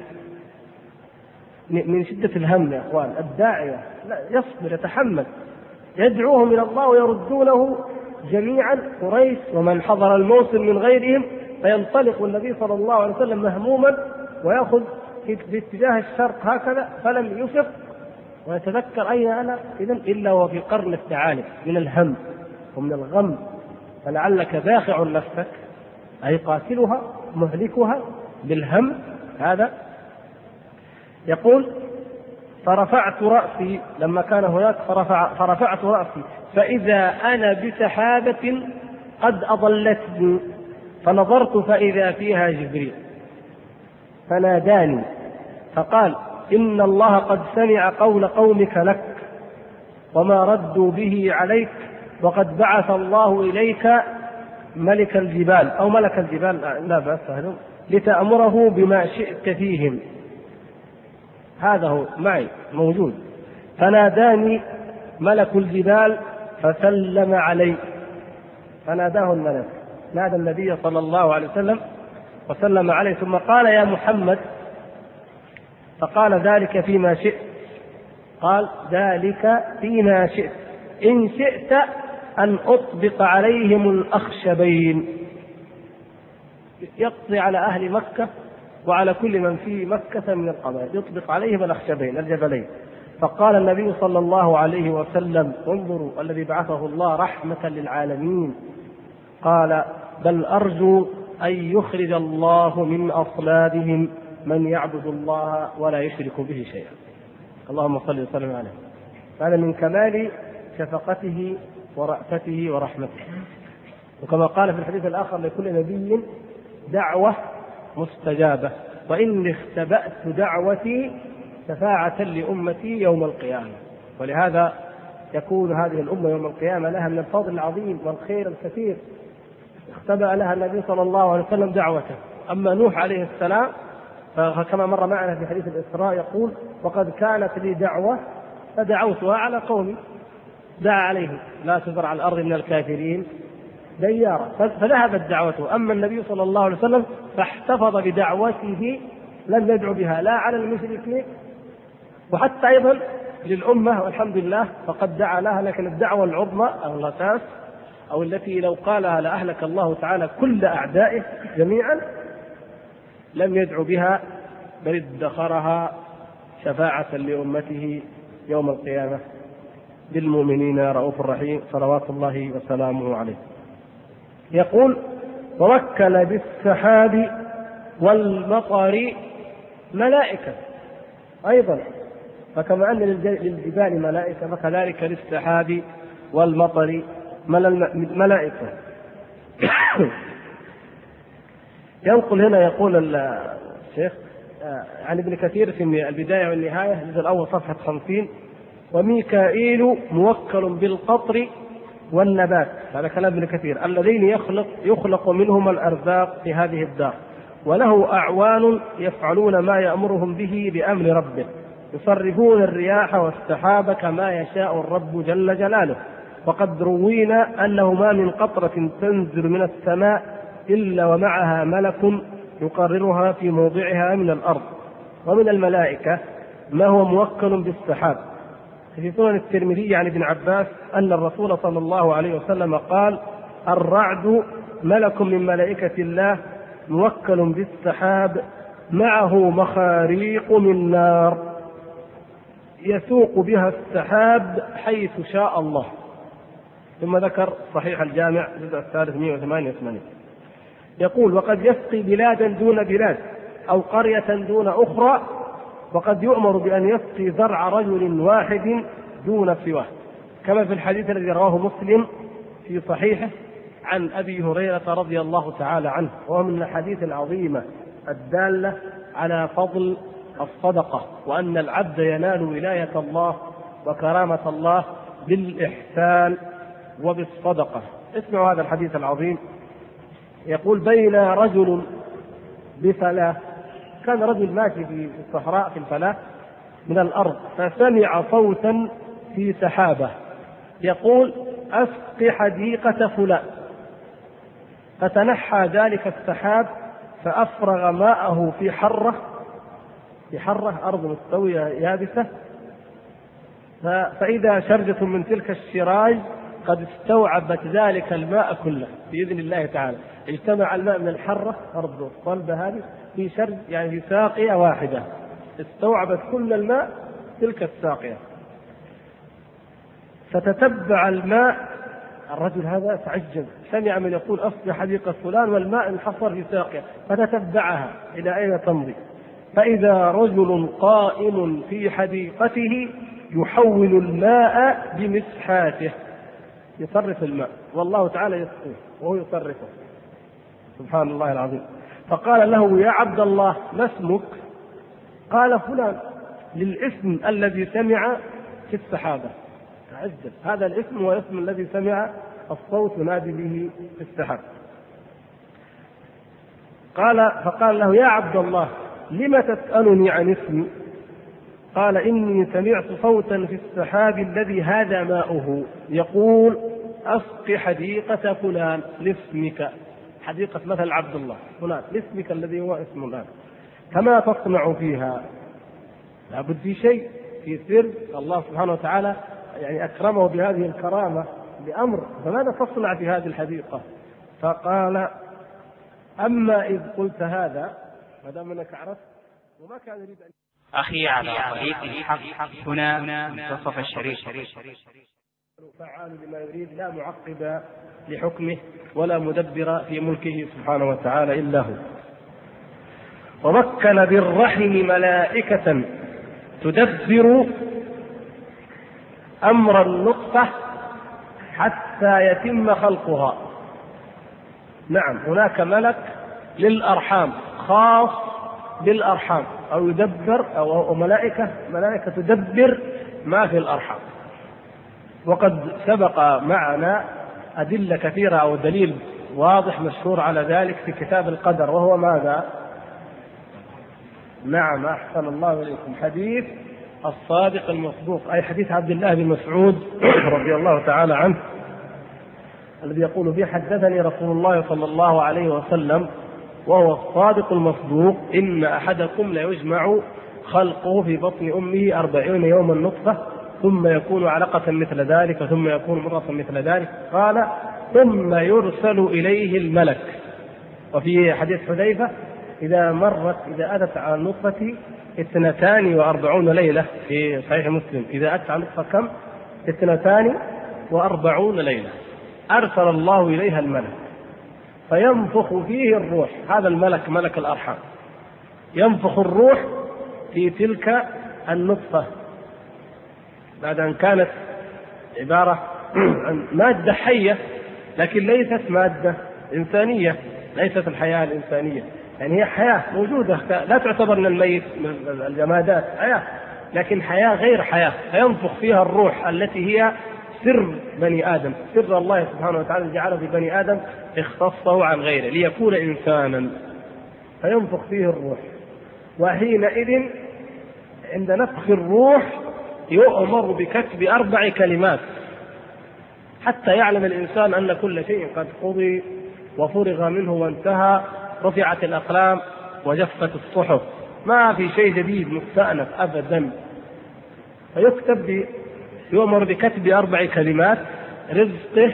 S1: من شدة الهم يا أخوان الداعية لا يصبر، يتحمل، يدعوهم إلى الله ويردونه جميعا قريش ومن حضر الموسم من غيرهم، فينطلق النبي صلى الله عليه وسلم مهموما ويأخذ في اتجاه الشرق هكذا، فلم يفق ويتذكر أين أنا إذن إلا وفي قرن الثعالب من الهم ومن الغم. فلعلك باخع نفسك، أي قاتلها مهلكها بالهم هذا. يقول: فرفعت رأسي لما كان هناك، فرفعت رأسي فإذا أنا بسحابة قد أضلتني، فنظرت فإذا فيها جبريل فناداني فقال: إن الله قد سمع قول قومك لك وما ردوا به عليك، وقد بعث الله إليك ملك الجبال أو ملك الجبال لا بأس لتأمره بما شئت فيهم. هذا هو معي موجود. فناداني ملك الجبال فسلم علي. فناداه الملك، نادى النبي صلى الله عليه وسلم وسلم عليه، ثم قال يا محمد، فقال ذلك فيما شئت. قال ذلك فيما شئت، إن شئت أن أطبق عليهم الأخشبين، يقضي على أهل مكة وعلى كل من في مكة من القبائل، يطبق عليهم الأخشبين الجبلين. فقال النبي صلى الله عليه وسلم انظروا الذي بعثه الله رحمة للعالمين، قال بل أرجو أن يخرج الله من أصلابهم من يعبد الله ولا يشرك به شيئا. اللهم صل وسلم عليه. هذا من كمال شفقته ورأفته ورحمته. وكما قال في الحديث الآخر لكل نبي دعوة مستجابة، وإني اختبأت دعوتي شفاعة لأمتي يوم القيامة. ولهذا يكون هذه الأمة يوم القيامة لها من الفضل العظيم والخير الكثير، اختبأ لها النبي صلى الله عليه وسلم دعوته. أما نوح عليه السلام فكما مر معنا في حديث الإسراء يقول وقد كانت لي دعوة فدعوتها على قومي، دعا عليهم لا تذر على الأرض من الكافرين ديارا، فذهبت دعوته. أما النبي صلى الله عليه وسلم فاحتفظ بدعوته، لم يدعو بها لا على المشركين وحتى أيضا للأمة والحمد لله فقد دعا لها، لكن الدعوة العظمى أو الأساس أو التي لو قالها لأهلك الله تعالى كل أعدائه جميعا لم يدعو بها، بل ادخرها شفاعة لأمته يوم القيامة بالمؤمنين رؤوف رحيم صلوات الله وسلامه عليه. يقول ووكل بالسحاب والمطر ملائكة أيضا، فكما أن للجبال ملائكة فكذلك للسحاب والمطر ملائكة. ينقل هنا يقول الشيخ عن ابن كثير في البداية والنهاية الجزء الأول صفحة 50 وميكائيل موكل بالقطر والنبات، هذا كلام ابن كثير، الذين يخلق منهما الأرزاق في هذه الدار، وله أعوان يفعلون ما يأمرهم به بأمر ربه، يصرفون الرياح والسحاب كما يشاء الرب جل جلاله. وقد روينا أنه ما من قطرة تنزل من السماء إلا ومعها ملك يقررها في موضعها من الأرض. ومن الملائكة ما هو موكل بالسحاب. في سنن الترمذي عن ابن عباس أن الرسول صلى الله عليه وسلم قال الرعد ملك من ملائكة الله موكل بالسحاب معه مخاريق من نار يسوق بها السحاب حيث شاء الله. ثم ذكر صحيح الجامع الجزء الثالث 188 يقول وقد يسقي بلادا دون بلاد أو قرية دون أخرى، وقد يؤمر بأن يسقي زرع رجل واحد دون سواه، كما في الحديث الذي رواه مسلم في صحيحه عن أبي هريرة رضي الله تعالى عنه، وهو من الحديث العظيمة الدالة على فضل الصدقة، وأن العبد ينال ولاية الله وكرامة الله بالإحسان وبالصدقة. اسمعوا هذا الحديث العظيم. يقول بين رجل بفلاة، كان رجل ماشي في الصحراء في الفلاة من الأرض فسمع صوتا في سحابة يقول أسق حديقة فلان، فتنحى ذلك السحاب فأفرغ ماءه في حرة أرض مستوية يابسة، فإذا شرجة من تلك الشراج قد استوعبت ذلك الماء كله بإذن الله تعالى. اجتمع الماء من الحرة أرض الصلبة هذه في شرج يعني في ساقية واحدة، استوعبت كل الماء تلك الساقية. فتتبع الماء، الرجل هذا تعجب، سمع من يقول أصبح حديقة فلان والماء انحصر في ساقية، فتتبعها إلى أين تمضي، فإذا رجل قائم في حديقته يحول الماء بمسحاته، يصرف الماء والله تعالى يسقيه وهو يصرفه، سبحان الله العظيم. فقال له يا عبد الله ما اسمك؟ قال فلان، للاسم الذي سمع في السحابة. تعجب، هذا الاسم هو اسم الذي سمع الصوت ينادي به في السحاب.
S3: فقال له: يا عبد الله، لم تسألني عن اسمي؟ قال: إني سمعت صوتا في السحاب الذي هذا ماؤه يقول: أسق حديقة فلان لاسمك، حديقة مثل عبد الله فلان لاسمك الذي هو اسم الآن، كما تصنع فيها. لابد في شيء في سر، الله سبحانه وتعالى يعني أكرمه بهذه الكرامة بأمر، فماذا تصنع في هذه الحديقة؟ فقال: أما إذ قلت هذا، ما دام أنك عرفت، وما كان يريد أن
S4: أخي على طريق الحق هنا منتصف الشريف.
S3: فعال لما يريد، لا معقب لحكمه ولا مدبر في ملكه سبحانه وتعالى إلا هو. ومكن بالرحم ملائكة تدبر أمر النطفة حتى يتم خلقها. نعم، هناك ملك للأرحام خاص بالأرحام، أو يدبر، أو ملائكة تدبر ما في الأرحام. وقد سبق معنا أدلة كثيرة أو دليل واضح مشهور على ذلك في كتاب القدر، وهو ماذا؟ نعم، أحسن الله إليكم، حديث الصادق المصدوق، أي حديث عبد الله بن مسعود رضي الله تعالى عنه، الذي يقول فيه: حدثني رسول الله صلى الله عليه وسلم وهو الصادق المصدوق: إن أحدكم ليجمع خلقه في بطن أمه 40 يوما نطفة، ثم يكون علقة مثل ذلك، ثم يكون مضغة مثل ذلك، قال: ثم يرسل إليه الملك. وفي حديث حذيفة: إذا أتت على النطفة 42 ليلة، في صحيح مسلم: إذا أتت على النطفة كم؟ 42 ليلة، أرسل الله إليها الملك فينفخ فيه الروح. هذا الملك ملك الأرحام ينفخ الروح في تلك النطفة بعد أن كانت عبارة عن مادة حية، لكن ليست مادة إنسانية، ليست الحياة الإنسانية، يعني هي حياة موجودة، لا تعتبر من الميت، من الجمادات، حياة، لكن حياة غير حياة. فينفخ فيها الروح التي هي سر بني آدم، سر الله سبحانه وتعالى جعله في بني آدم، اختصه عن غيره ليكون إنسانا، فينفخ فيه الروح. وحينئذ عند نفخ الروح يؤمر بكتب 4 كلمات حتى يعلم الإنسان أن كل شيء قد قضي وفرغ منه وانتهى، رفعت الأقلام وجفت الصحف، ما في شيء جديد مستأنف أبدا. فيكتب، يؤمر بكتب 4 كلمات: رزقه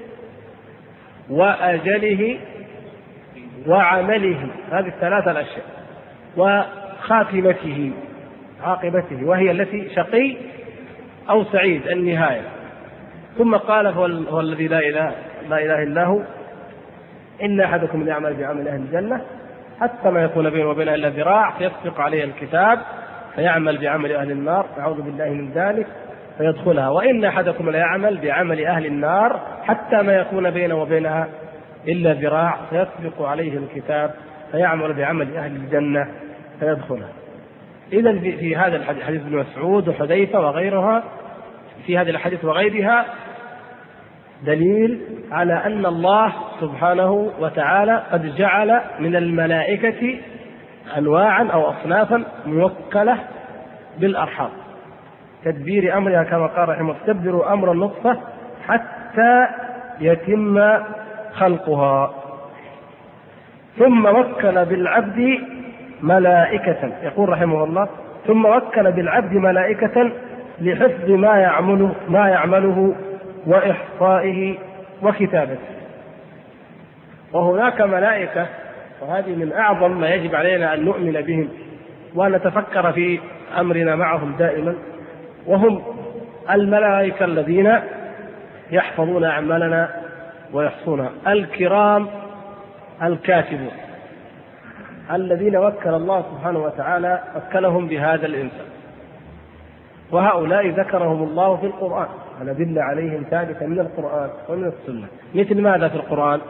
S3: وأجله وعمله، هذه 3 الأشياء، وخاتمته، عاقبته، وهي التي شقي أو سعيد، النهاية. ثم قال: هو الذي لا إله إلا هو: إن أحدكم ليعمل بعمل أهل الجنة حتى ما يكون بينه وبينها إلا ذراع فيسبق عليه الكتاب فيعمل بعمل أهل النار، أعوذ بالله من ذلك، فيدخلها. وإن أحدكم ليعمل بعمل أهل النار حتى ما يكون بينه وبينها إلا ذراع فيسبق عليه الكتاب فيعمل بعمل أهل الجنة فيدخلها. إذن في هذا الحديث، حديث ابن مسعود وحذيفة وغيرها، في هذه الحديث وغيرها دليل على أن الله سبحانه وتعالى قد جعل من الملائكة أنواعا أو أصنافا موكلة بالأرحام، تدبير أمرها كما قال رحمه: تدبر أمر النطفة حتى يتم خلقها. ثم وكل بالعبد ملائكة، يقول رحمه الله: ثم وكل بالعبد ملائكة لحفظ ما يعمله وإحصائه وكتابته. وهناك ملائكة، وهذه من أعظم ما يجب علينا أن نؤمن بهم وأن نتفكر في أمرنا معهم دائما، وهم الملائكة الذين يحفظون أعمالنا ويحصونها، الكرام الكاتبون الذين وكل الله سبحانه وتعالى وكلهم بهذا الإنسان. وهؤلاء ذكرهم الله في القرآن، وندل عليهم ثابتا من القرآن ومن السنة. مثل ماذا في القرآن؟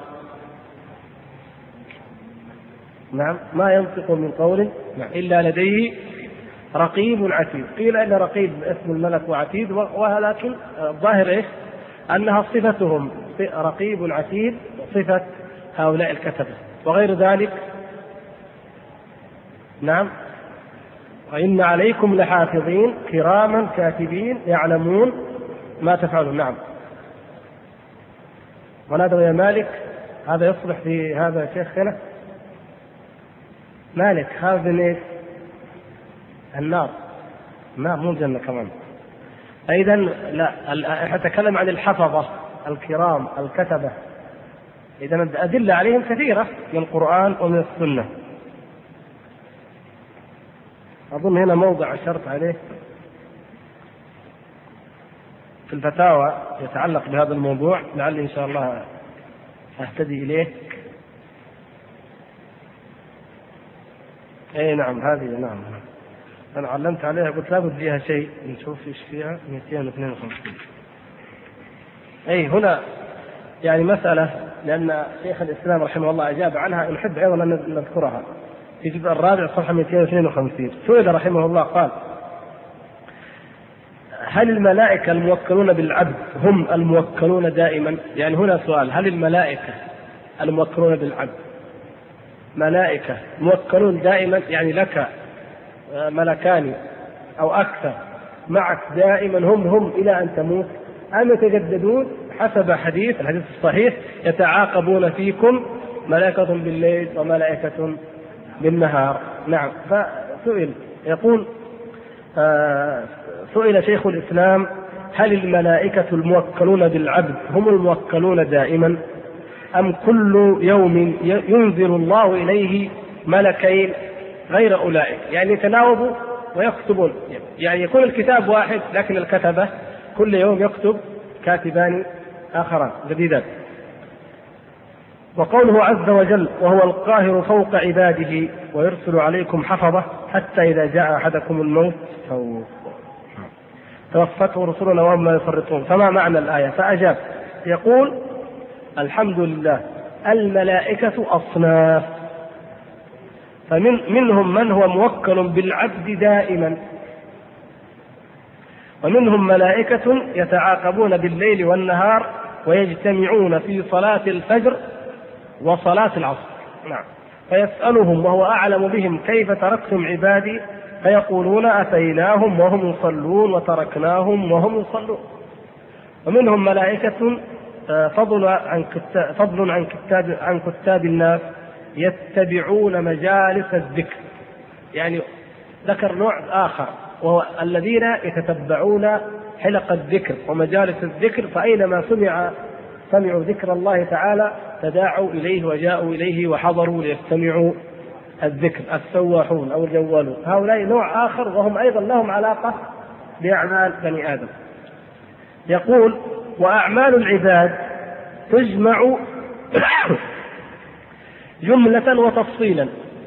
S3: نعم: ما ينطق من قول إلا لديه رقيب عتيد. قيل إن رقيب اسم الملك وعتيد، ولكن الظاهر إيش؟ أنها صفتهم، رقيب عتيد، صفة هؤلاء الكتبة. وغير ذلك نعم، وإن عليكم لحافظين كراما كاتبين يعلمون ما تفعلون. نعم. ونادوا يا مالك، هذا يصلح في هذا يا شيخ هنا مالك، هذا من النار، ما مو الجنة كمان. أيضا لا، أتكلم عن الحفظة الكرام الكتبة، إذا الأدلة عليهم كثيرة من القرآن ومن السنة. أظن هنا موضع أشرت عليه في الفتاوى يتعلق بهذا الموضوع، لعلي إن شاء الله أهتدي إليه. أي نعم، هذه نعم أنا علمت عليها، قلت لابد فيها شيء نشوف إيش فيها. 252. أي هنا يعني مسألة، لأن شيخ الإسلام رحمه الله أجاب عنها، نحب أيضا أن نذكرها في الجزء الرابع صفحة 252. سئل رحمه الله قال: هل الملائكة الموكلون بالعبد هم الموكلون دائما؟ يعني هنا سؤال، هل الملائكة الموكلون بالعبد ملائكة موكلون دائما، يعني لك ملكان أو أكثر معك دائما هم إلى أن تموت، أم يتجددون حسب الحديث الصحيح: يتعاقبون فيكم ملائكة بالليل وملائكة بالنهار؟ نعم. فسئل يقول سئل شيخ الإسلام: هل الملائكة الموكلون بالعبد هم الموكلون دائما، أم كل يوم ينزل الله إليه ملكين غير أولئك؟ يعني يتناوبوا ويكتبون، يعني يكون الكتاب واحد لكن الكتبة كل يوم يكتب كاتبان آخران جديدان. وقوله عز وجل: وهو القاهر فوق عباده ويرسل عليكم حفظة حتى إذا جاء أحدكم الموت توفته رسلنا وهم لا يفرطون. فما معنى الآية؟ فأجاب يقول: الحمد لله، الملائكة أصناف، فمنهم من هو موكل بالعبد دائما، ومنهم ملائكة يتعاقبون بالليل والنهار ويجتمعون في صلاة الفجر وصلاة العصر. نعم. فيسألهم وهو أعلم بهم: كيف تركتم عبادي؟ فيقولون: أتيناهم وهم يصلون وتركناهم وهم يصلون. ومنهم ملائكة فضل عن كتاب الناس يتبعون مجالس الذكر، يعني ذكر نوع آخر وهو الذين يتتبعون حلق الذكر ومجالس الذكر، فأينما سمعوا ذكر الله تعالى تداعوا إليه وجاءوا إليه وحضروا ليستمعوا الذكر، السواحون أو الجوالون. هؤلاء نوع آخر وهم أيضا لهم علاقة بأعمال بني آدم. يقول: وأعمال العباد تجمع جملة وتفصيلا،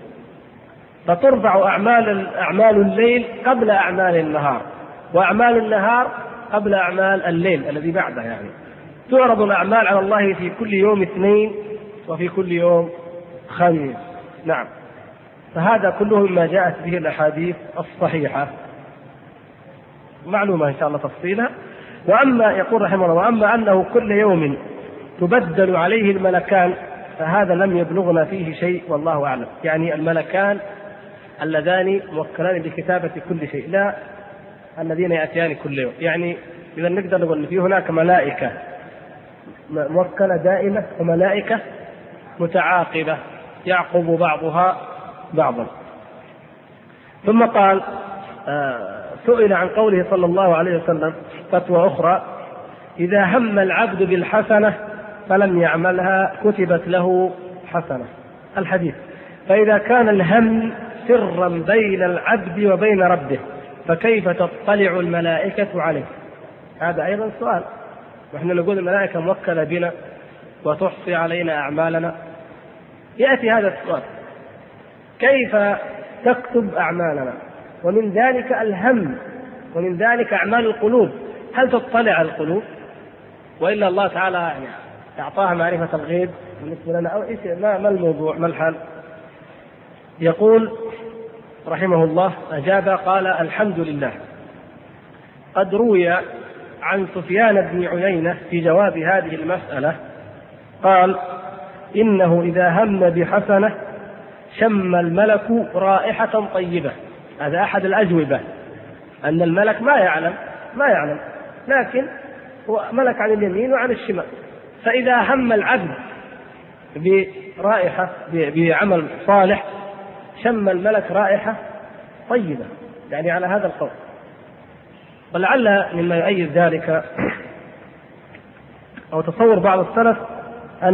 S3: فترفع أعمال الليل قبل أعمال النهار، وأعمال النهار قبل أعمال الليل الذي بعده. يعني تعرض الأعمال على الله في كل يوم اثنين وفي كل يوم خميس. نعم. فهذا كله مما جاءت به الأحاديث الصحيحة، معلومة إن شاء الله تفصيلها. وأما يقول رحمه الله: وأما أنه كل يوم تبدل عليه الملكان فهذا لم يبلغنا فيه شيء والله أعلم. يعني الملكان اللذان موكلان بكتابة كل شيء، لا الذين يأتيان كل يوم. يعني إذا نقدر نقول أن في هناك ملائكة موكلة دائمة وملائكة متعاقبة يعقب بعضها بعضا. ثم قال سئل عن قوله صلى الله عليه وسلم فتوى أخرى: إذا هم العبد بالحسنة فلم يعملها كتبت له حسنة، الحديث. فإذا كان الهم سرا بين العبد وبين ربه فكيف تطلع الملائكة عليه؟ هذا أيضا سؤال. ونحن نقول الملائكة موكلة بنا وتحصي علينا أعمالنا. يأتي هذا السؤال: كيف تكتب أعمالنا؟ ومن ذلك الهم، ومن ذلك أعمال القلوب، هل تطلع على القلوب؟ وإلا الله تعالى يعني أعطاها معرفة الغيب بالنسبة لنا، أو إيش؟ ما الموضوع، ما الحال؟ يقول رحمه الله أجاب قال: الحمد لله. قد روي عن سفيان بن عيينة في جواب هذه المسألة قال: إنه إذا هم بحسنة شم الملك رائحة طيبة. هذا أحد الأجوبة، أن الملك ما يعلم، لكن هو ملك عن اليمين وعن الشمال. فإذا هم العبد برائحة بعمل صالح شم الملك رائحة طيبة، يعني على هذا القول. ولعل مما يؤيد ذلك أو تصور بعض السلف أن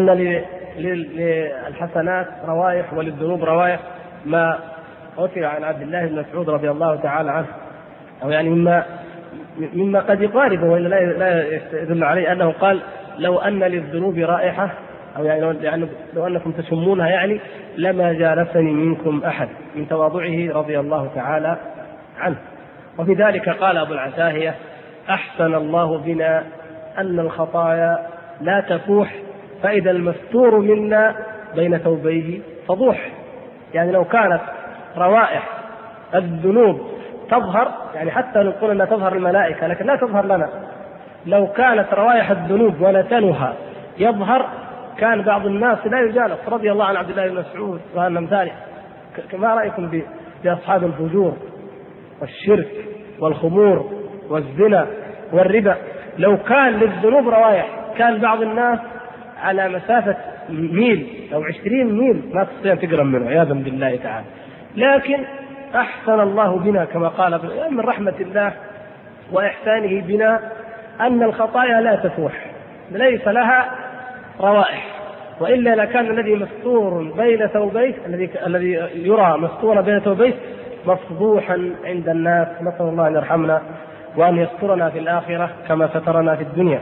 S3: للحسنات روائح وللذنوب روائح، ما أثر عن عبد الله بن مسعود رضي الله تعالى عنه، أو يعني مما قد يقارب وإلا لا يدل عليه، أنه قال: لو أن للذنوب رائحة، أو يعني لو أنكم تشمونها يعني لما جالسني منكم أحد، من تواضعه رضي الله تعالى عنه. وفي ذلك قال أبو العتاهية: أحسن الله بنا أن الخطايا لا تفوح، فإذا المستور منا بين ثوبيه فضوح. يعني لو كانت روائح الذنوب تظهر، يعني حتى نقول أنها تظهر الملائكة لكن لا تظهر لنا، لو كانت روائح الذنوب ونتنها يظهر كان بعض الناس لا يجالس، رضي الله عن عبد الله بن مسعود وعن أمثاله. كما رأيكم بأصحاب الفجور والشرك والخمور والزنا والربا، لو كان للذنوب روائح كان بعض الناس على مسافة ميل أو 20 ميل ما تستطيع تقرب منه عياذا بالله تعالى. لكن أحسن الله بنا، كما قال، من رحمة الله وإحسانه بنا أن الخطايا لا تفوح، ليس لها روائح، وإلا لكان الذي مستور بين ثوبيه، الذي يرى مستورا بين ثوبيه مفضوحا عند الناس. نسأل الله أن يرحمنا وأن يسترنا في الآخرة كما سترنا في الدنيا.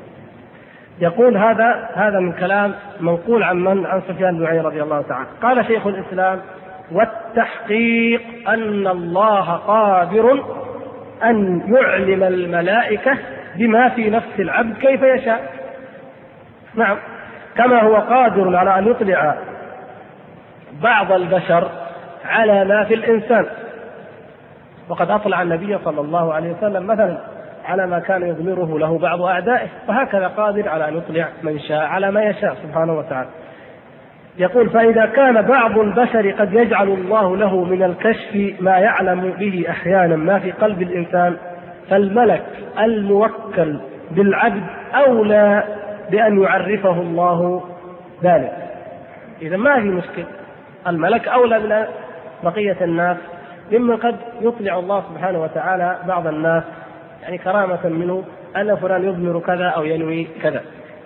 S3: يقول هذا من كلام منقول عن سفيان بن عيينة رضي الله تعالى. قال شيخ الإسلام: والتحقيق أن الله قادر أن يعلم الملائكة بما في نفس العبد كيف يشاء. نعم، كما هو قادر على أن يطلع بعض البشر على ما في الإنسان، وقد أطلع النبي صلى الله عليه وسلم مثلا على ما كان يضمره له بعض أعدائه، وهكذا قادر على أن يطلع من شاء على ما يشاء سبحانه وتعالى. يقول: فإذا كان بعض البشر قد يجعل الله له من الكشف ما يعلم به أحيانا ما في قلب الإنسان، فالملك الموكل بالعبد أولى بأن يعرفه الله ذلك. إذا ما في مشكل، الملك أولى من بقية الناس، مما قد يطلع الله سبحانه وتعالى بعض الناس يعني كرامة منه أن فلان يضمر كذا أو ينوي كذا.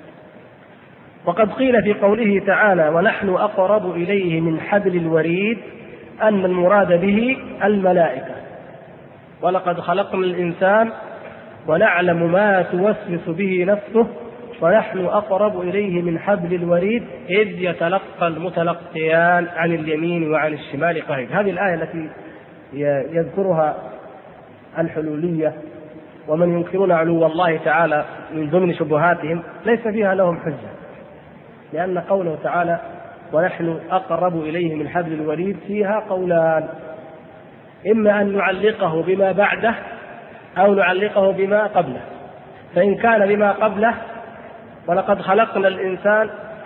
S3: وقد قيل في قوله تعالى: ونحن أقرب إليه من حبل الوريد، أن المراد به الملائكة. ولقد خلقنا الإنسان ونعلم ما توسوس به نفسه ونحن أقرب إليه من حبل الوريد إذ يتلقى المتلقيان عن اليمين وعن الشمال قعيد. هذه الآية التي يذكرها الحلولية ومن ينكرون علو الله تعالى من ضمن شبهاتهم ليس فيها لهم حجة، لأن قوله تعالى: ونحن أقرب إليه من حبل الوريد فيها قولان: إما أن نعلقه بما بعده أو نعلقه بما قبله. فإن كان بما قبله: ولقد خلقنا الإنسان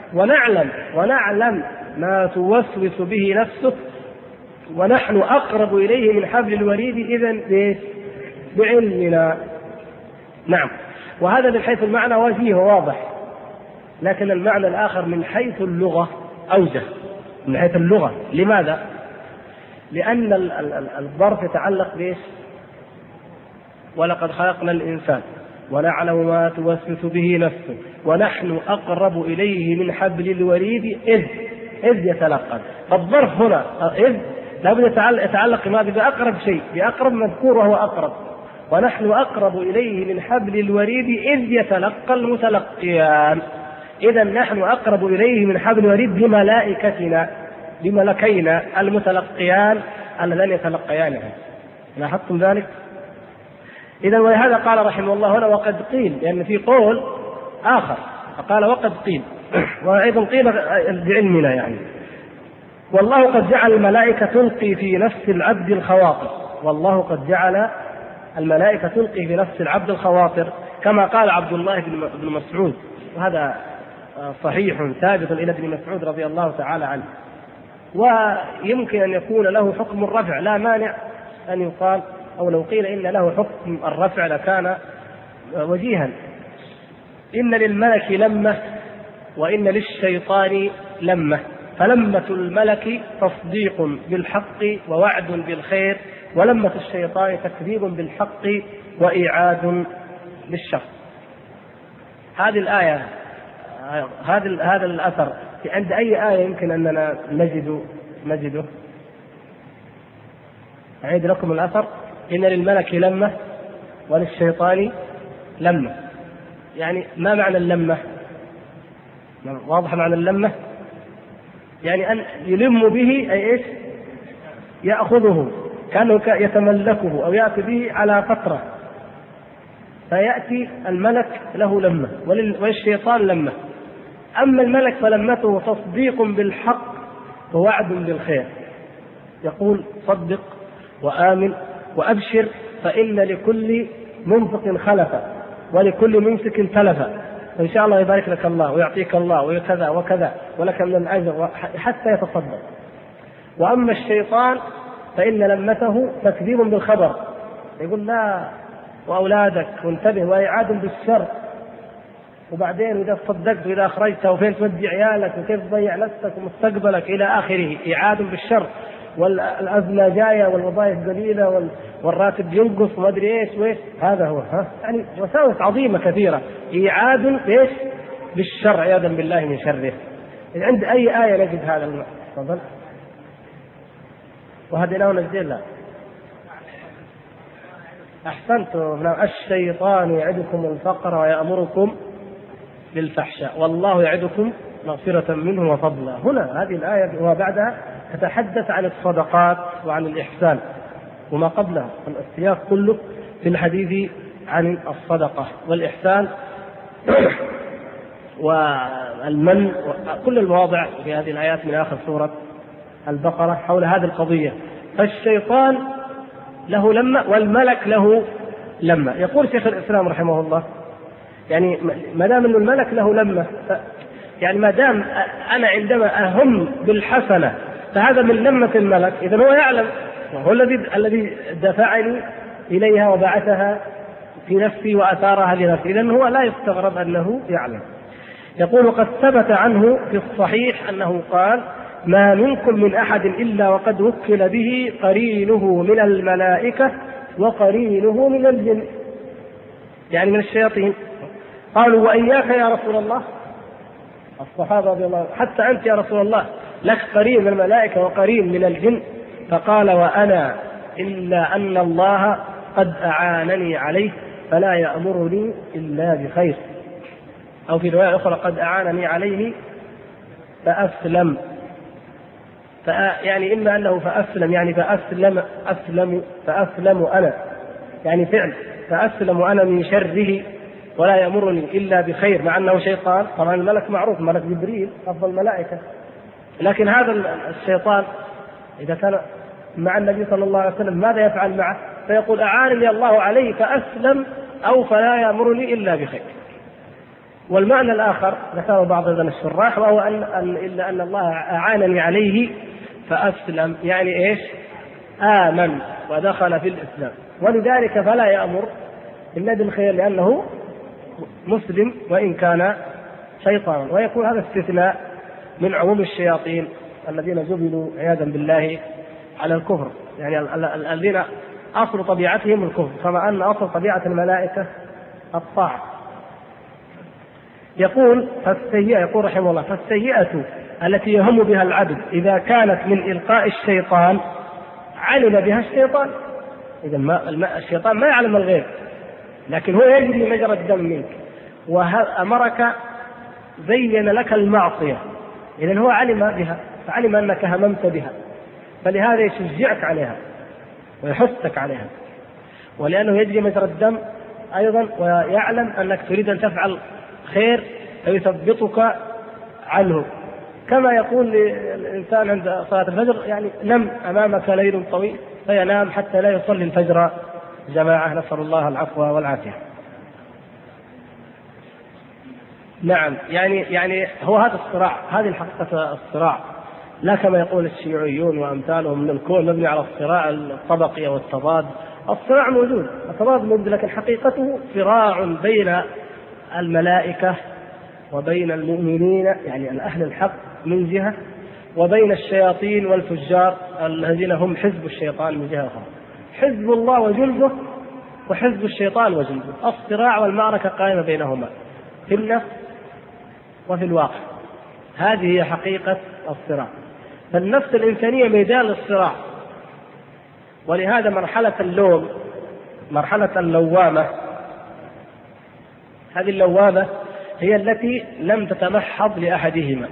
S3: ونعلم ما توسوس به نفسه ونحن أقرب إليه من حبل الوريد، إذن بعلمنا. نعم، وهذا من حيث المعنى وجيه وواضح، لكن المعنى الآخر من حيث اللغة أوجه. من حيث اللغة، لماذا؟ لأن الظرف يتعلق بإيش؟ ولقد خلقنا الإنسان ونعلم ما توسوس به نفسه ونحن أقرب إليه من حبل الوريد إذ يتلقى. فالظرف هنا إذ لابد يتعلق ما بأقرب شيء، بأقرب مذكور وهو أقرب. ونحن أقرب إليه من حبل الوريد إذ يتلقى المتلقيان. إذا نحن أقرب إليه من حبل الوريد بملائكتنا، بملكينا المتلقيان اللذان يتلقيانه. لاحظتم ذلك؟ إذا ولهذا قال رحمه الله هنا: وقد قيل، لأن في قول آخر فقال وقد قيل، وأيضا قيل بعلمنا يعني. والله قد جعل الملائكة تلقي في نفس العبد الخواطر. والله قد جعل الملائكة تلقي في نفس العبد الخواطر، كما قال عبد الله بن مسعود، وهذا صحيح ثابت إلى ابن مسعود رضي الله تعالى عنه. ويمكن أن يكون له حكم الرفع، لا مانع أن يقال، أو لو قيل إن له حكم الرفع لكان وجيها. إن للملك لمة وإن للشيطان لمة، فلمة الملك تصديق بالحق ووعد بالخير، ولمة الشيطان تكذيب بالحق وإيعاد بالشر. هذه الآية، هذا الأثر عند أي آية يمكن أننا نجده؟ أعيد لكم الأثر: إن للملك لمة وللشيطان لمة. يعني ما معنى اللمة؟ واضح معنى اللمة؟ يعني أن يلم به، أي إيش؟ يأخذه كأنه يتملكه أو يأتي به على فترة، فيأتي الملك له لمة والشيطان لمة. أما الملك فلمته تصديق بالحق ووعد بالخير، يقول صدق وآمن وأبشر فإن لكل منفق خلفا ولكل ممسك تلفا، إن شاء الله يبارك لك الله ويعطيك الله وكذا وكذا ولك من الأجر حتى يتصدق. وأما الشيطان فإن لمته تكذيب بالخبر، يقول لا وأولادك وانتبه، وإعاد بالشر، وبعدين إذا صدقت وإذا أخرجت وفين تودي عيالك وكيف تضيع نفسك ومستقبلك إلى آخره، إعاد بالشر، والأزمة جاية والوظائف قليلة والراتب ينقص وما أدري إيش وإيش. هذا هو يعني وساوس عظيمة كثيرة، إعاد إيش بالشر عياذا بالله من شره. عند أي آية نجد هذا؟ تفضل. وهديناه نجدين. لا أحسنتم. الشيطان يعدكم الفقر ويأمركم بالفحشاء والله يعدكم مغفرة منه وفضلا. هنا هذه الآية وبعدها تتحدث عن الصدقات وعن الإحسان، وما قبلها السياق كله في الحديث عن الصدقة والإحسان والمن، كل المواضع في هذه الآيات من آخر سورة البقرة حول هذه القضية. فالشيطان له لمة والملك له لمة. يقول شيخ الإسلام رحمه الله يعني ما دام أن الملك له لمة، يعني ما دام أنا عندما أهم بالحسنة فهذا من لمة الملك، إذن هو يعلم، وهو الذي دفعني إليها وبعثها في نفسي وأثارها لنفسي، إذن هو لا يستغرب أنه يعلم. يقول: وقد ثبت عنه في الصحيح أنه قال: ما منكم من أحد إلا وقد وكل به قرينه من الملائكة وقرينه من الجن، يعني من الشياطين. قالوا: وإياك يا رسول الله؟ الصحابة رضي الله عنهم: حتى أنت يا رسول الله لك قرين من الملائكة وقرين من الجن؟ فقال: وأنا إلا أن الله قد أعانني عليه فلا يأمرني إلا بخير. أو في رواية أخرى: قد أعانني عليه فأسلم. يعني إما أنه فأسلم يعني فأسلم أنا، يعني فعل فأسلم أنا من شره ولا يأمرني إلا بخير، مع أنه شيطان. طبعا الملك معروف، ملك جبريل أفضل الملائكة، لكن هذا الشيطان إذا كان مع النبي صلى الله عليه وسلم ماذا يفعل معه؟ فيقول: أعانني الله عليه فأسلم أو فلا يأمرني إلا بخير. والمعنى الآخر ذكره بعض الشراح، وهو إلا أن الله أعانني عليه فأسلم، يعني إيش؟ آمن ودخل في الإسلام، ولذلك فلا يأمر إلا بالخير لأنه مسلم وإن كان شيطانا. ويكون هذا استثناء من عموم الشياطين الذين جبلوا عياذا بالله على الكفر، يعني الذين أصل طبيعتهم الكفر، كما أن أصل طبيعة الملائكة الطاعة. يقول رحمه الله: فالسيئة التي يهم بها العبد إذا كانت من إلقاء الشيطان علم بها الشيطان. إذا الشيطان ما يعلم الغيب، لكن هو يجري مجرى الدم منك وأمرك زين لك المعصية، إذن هو علم بها، فعلم أنك هممت بها، فلهذا يشجعك عليها ويحثك عليها، ولأنه يجري مجرى الدم أيضا ويعلم أنك تريد أن تفعل خير فيثبطك عنه. كما يقول الإنسان عند صلاة الفجر: يعني نم أمامك ليل طويل، فينام حتى لا يصلي الفجر جماعة، نسأل الله العفو والعافية. نعم، يعني هو هذا الصراع، هذه الحقيقة الصراع لا كما يقول الشيوعيون وأمثالهم من الكون مبني على الصراع الطبقي أو التضاد. الصراع موجود، التضاد موجود، لكن حقيقته صراع بين الملائكة وبين المؤمنين يعني الأهل الحق من جهة، وبين الشياطين والفجار الذين هم حزب الشيطان من جهة أخرى. حزب الله وجنده وحزب الشيطان وجنده، الصراع والمعركة قائمة بينهما في النفس وفي الواقع. هذه هي حقيقة الصراع. فالنفس الإنسانية ميدان للصراع، ولهذا مرحلة اللوم، مرحلة اللوامة، هذه اللوامة هي التي لم تتمحض لأحدهما.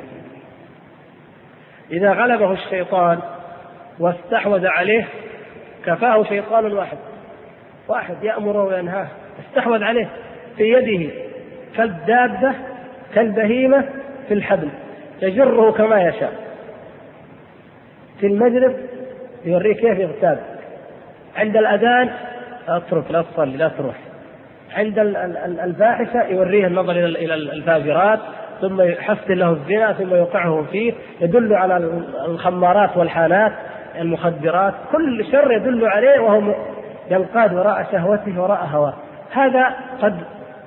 S3: إذا غلبه الشيطان واستحوذ عليه كفاه شيطان واحد يأمره وينهاه، استحوذ عليه في يده كالدابة كالبهيمة في الحبل يجره كما يشاء. في المجلس يوريه كيف يغتاب، عند الأذان اترك لا تصلي لا تروح، عند الفاحشة يوريه النظر إلى الفاجرات، ثم يحسن له الزنا ثم يوقعه فيه، يدل على الخمارات والحانات المخدرات، كل شر يدل عليه وهو ينقاد وراء شهوته وراء هواه. هذا قد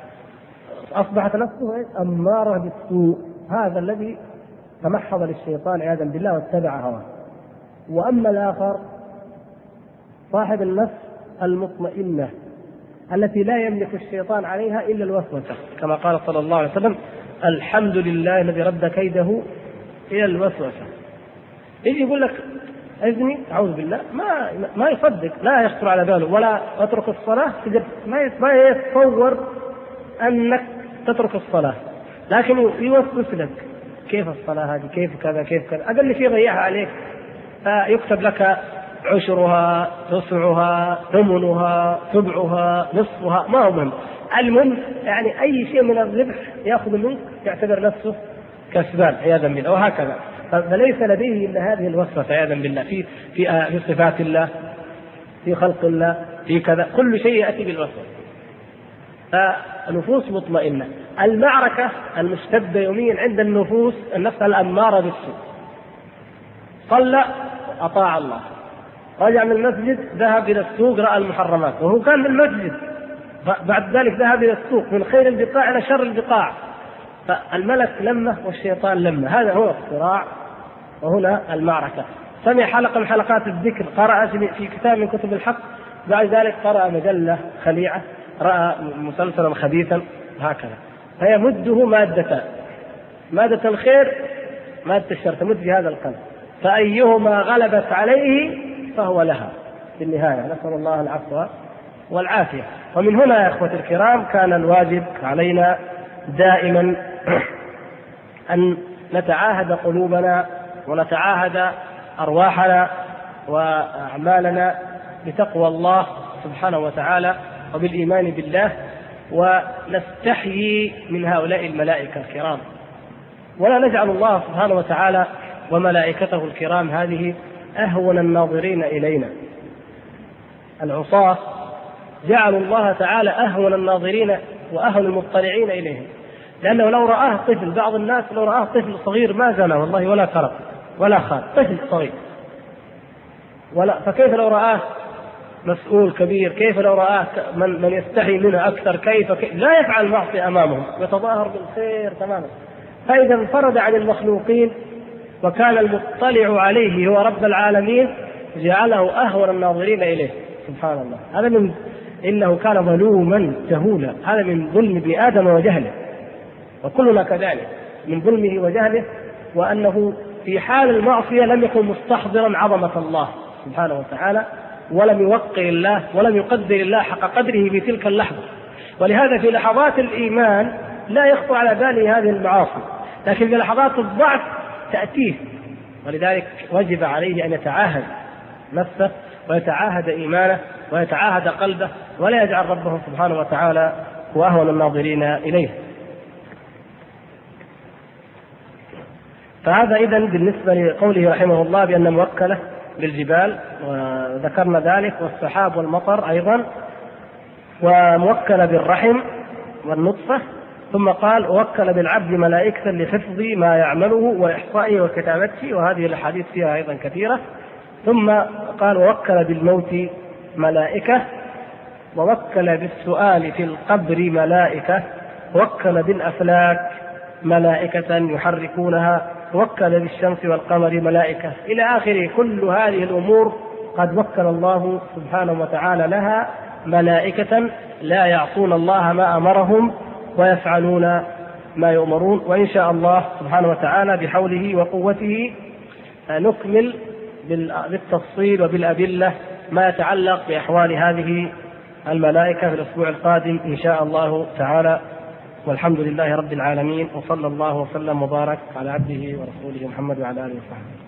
S3: أصبحت نفسه أمارة بالسوء، هذا الذي تمحض للشيطان عياذا بالله واتبع هواه. وأما الآخر صاحب النفس المطمئنة التي لا يملك الشيطان عليها إلا الوسوسة، كما قال صلى الله عليه وسلم: الحمد لله الذي رد كيده إلى الوسوسة. يجي يقول لك أذني أعوذ بالله، ما يصدق، لا يخطر على باله، ولا أترك الصلاة، ما يتصور أنك تترك الصلاة، لكن يوسوس لك كيف الصلاة هذه، كيف كذا كيف كذا، أقل شيء ضيعها عليك، فيكتب لك عشرها تسعها ثمنها سبعها نصفها، ما هو مهم، المهم يعني أي شيء من الربح يأخذ منك يعتبر نفسه كسبان عياذا بالله، وهكذا. فليس لديه إلا هذه الوصفة عياذا بالله في صفات الله، في خلق الله، في كذا، كل شيء يأتي بالوصفة. فالنفوس مطمئنة. المعركة المشتدة يوميا عند النفس الأمارة بالسوء. صلى أطاع الله، رجع من المسجد ذهب إلى السوق رأى المحرمات وهو كان في المسجد، بعد ذلك ذهب إلى السوق من خير البقاع إلى شر البقاع. فالملك لمه والشيطان لمه، هذا هو الصراع وهنا المعركة. سمع حلقة من حلقات الذكر، قرأ في كتاب من كتب الحق، بعد ذلك قرأ مجلة خليعة، رأى مسلسلا خبيثا، هكذا. فيمده مادة الخير مادة الشر، تمد في هذا القلب، فأيهما غلبت عليه فهو لها في النهاية. نسأل الله العفو والعافية. ومن هنا يا أخوة الكرام كان الواجب علينا دائما أن نتعاهد قلوبنا ونتعاهد أرواحنا وأعمالنا بتقوى الله سبحانه وتعالى وبالإيمان بالله، ونستحيي من هؤلاء الملائكة الكرام، ولا نجعل الله سبحانه وتعالى وملائكته الكرام هذه أهون الناظرين إلينا. العصاة جعلوا الله تعالى أهون الناظرين وأهون المطلعين إليهم، لأنه لو رآه طفل، بعض الناس لو رآه طفل صغير ما زنى والله ولا سرق ولا خان، طفل صغير، فكيف لو رآه مسؤول كبير، كيف لو رآه من يستحي منه أكثر، كيف لا يفعل معصية أمامهم، يتظاهر بالخير تماما. فإذا انفرد عن المخلوقين وكان المطلع عليه هو رب العالمين جعله أهون الناظرين إليه سبحان الله. هذا إنه كان ظلوما جهولا، هذا من ظلم ابن آدم وجهله، وكلنا كذلك من ظلمه وجهله، وأنه في حال المعصية لم يكن مستحضرا عظمة الله سبحانه وتعالى، ولم يوقر الله ولم يقدر الله حق قدره في تلك اللحظة. ولهذا في لحظات الإيمان لا يخطر على باله هذه المعاصي، لكن في لحظات الضعف تأتيه، ولذلك وجب عليه أن يتعاهد نفسه ويتعاهد إيمانه ويتعاهد قلبه، ولا يجعل ربه سبحانه وتعالى هو أهون الناظرين إليه. فهذا إذن بالنسبة لقوله رحمه الله بأن موكلة بالجبال، وذكرنا ذلك، والسحاب والمطر أيضا، وموكلة بالرحم والنطفة، ثم قال وكل بالعبد ملائكة لحفظ ما يعمله وإحصائه وكتابته، وهذه الأحاديث فيها أيضا كثيرة. ثم قال ووكل بالموت ملائكة، ووكل بالسؤال في القبر ملائكة، ووكل بالأفلاك ملائكة يحركونها، ووكل بالشمس والقمر ملائكة إلى آخره. كل هذه الأمور قد وكل الله سبحانه وتعالى لها ملائكة لا يعصون الله ما أمرهم ويفعلون ما يؤمرون. وإن شاء الله سبحانه وتعالى بحوله وقوته نكمل بالتفصيل وبالأدلة ما يتعلق بأحوال هذه الملائكة في الأسبوع القادم إن شاء الله تعالى. والحمد لله رب العالمين، وصلى الله وسلم وبارك على عبده ورسوله محمد وعلى آله وصحبه.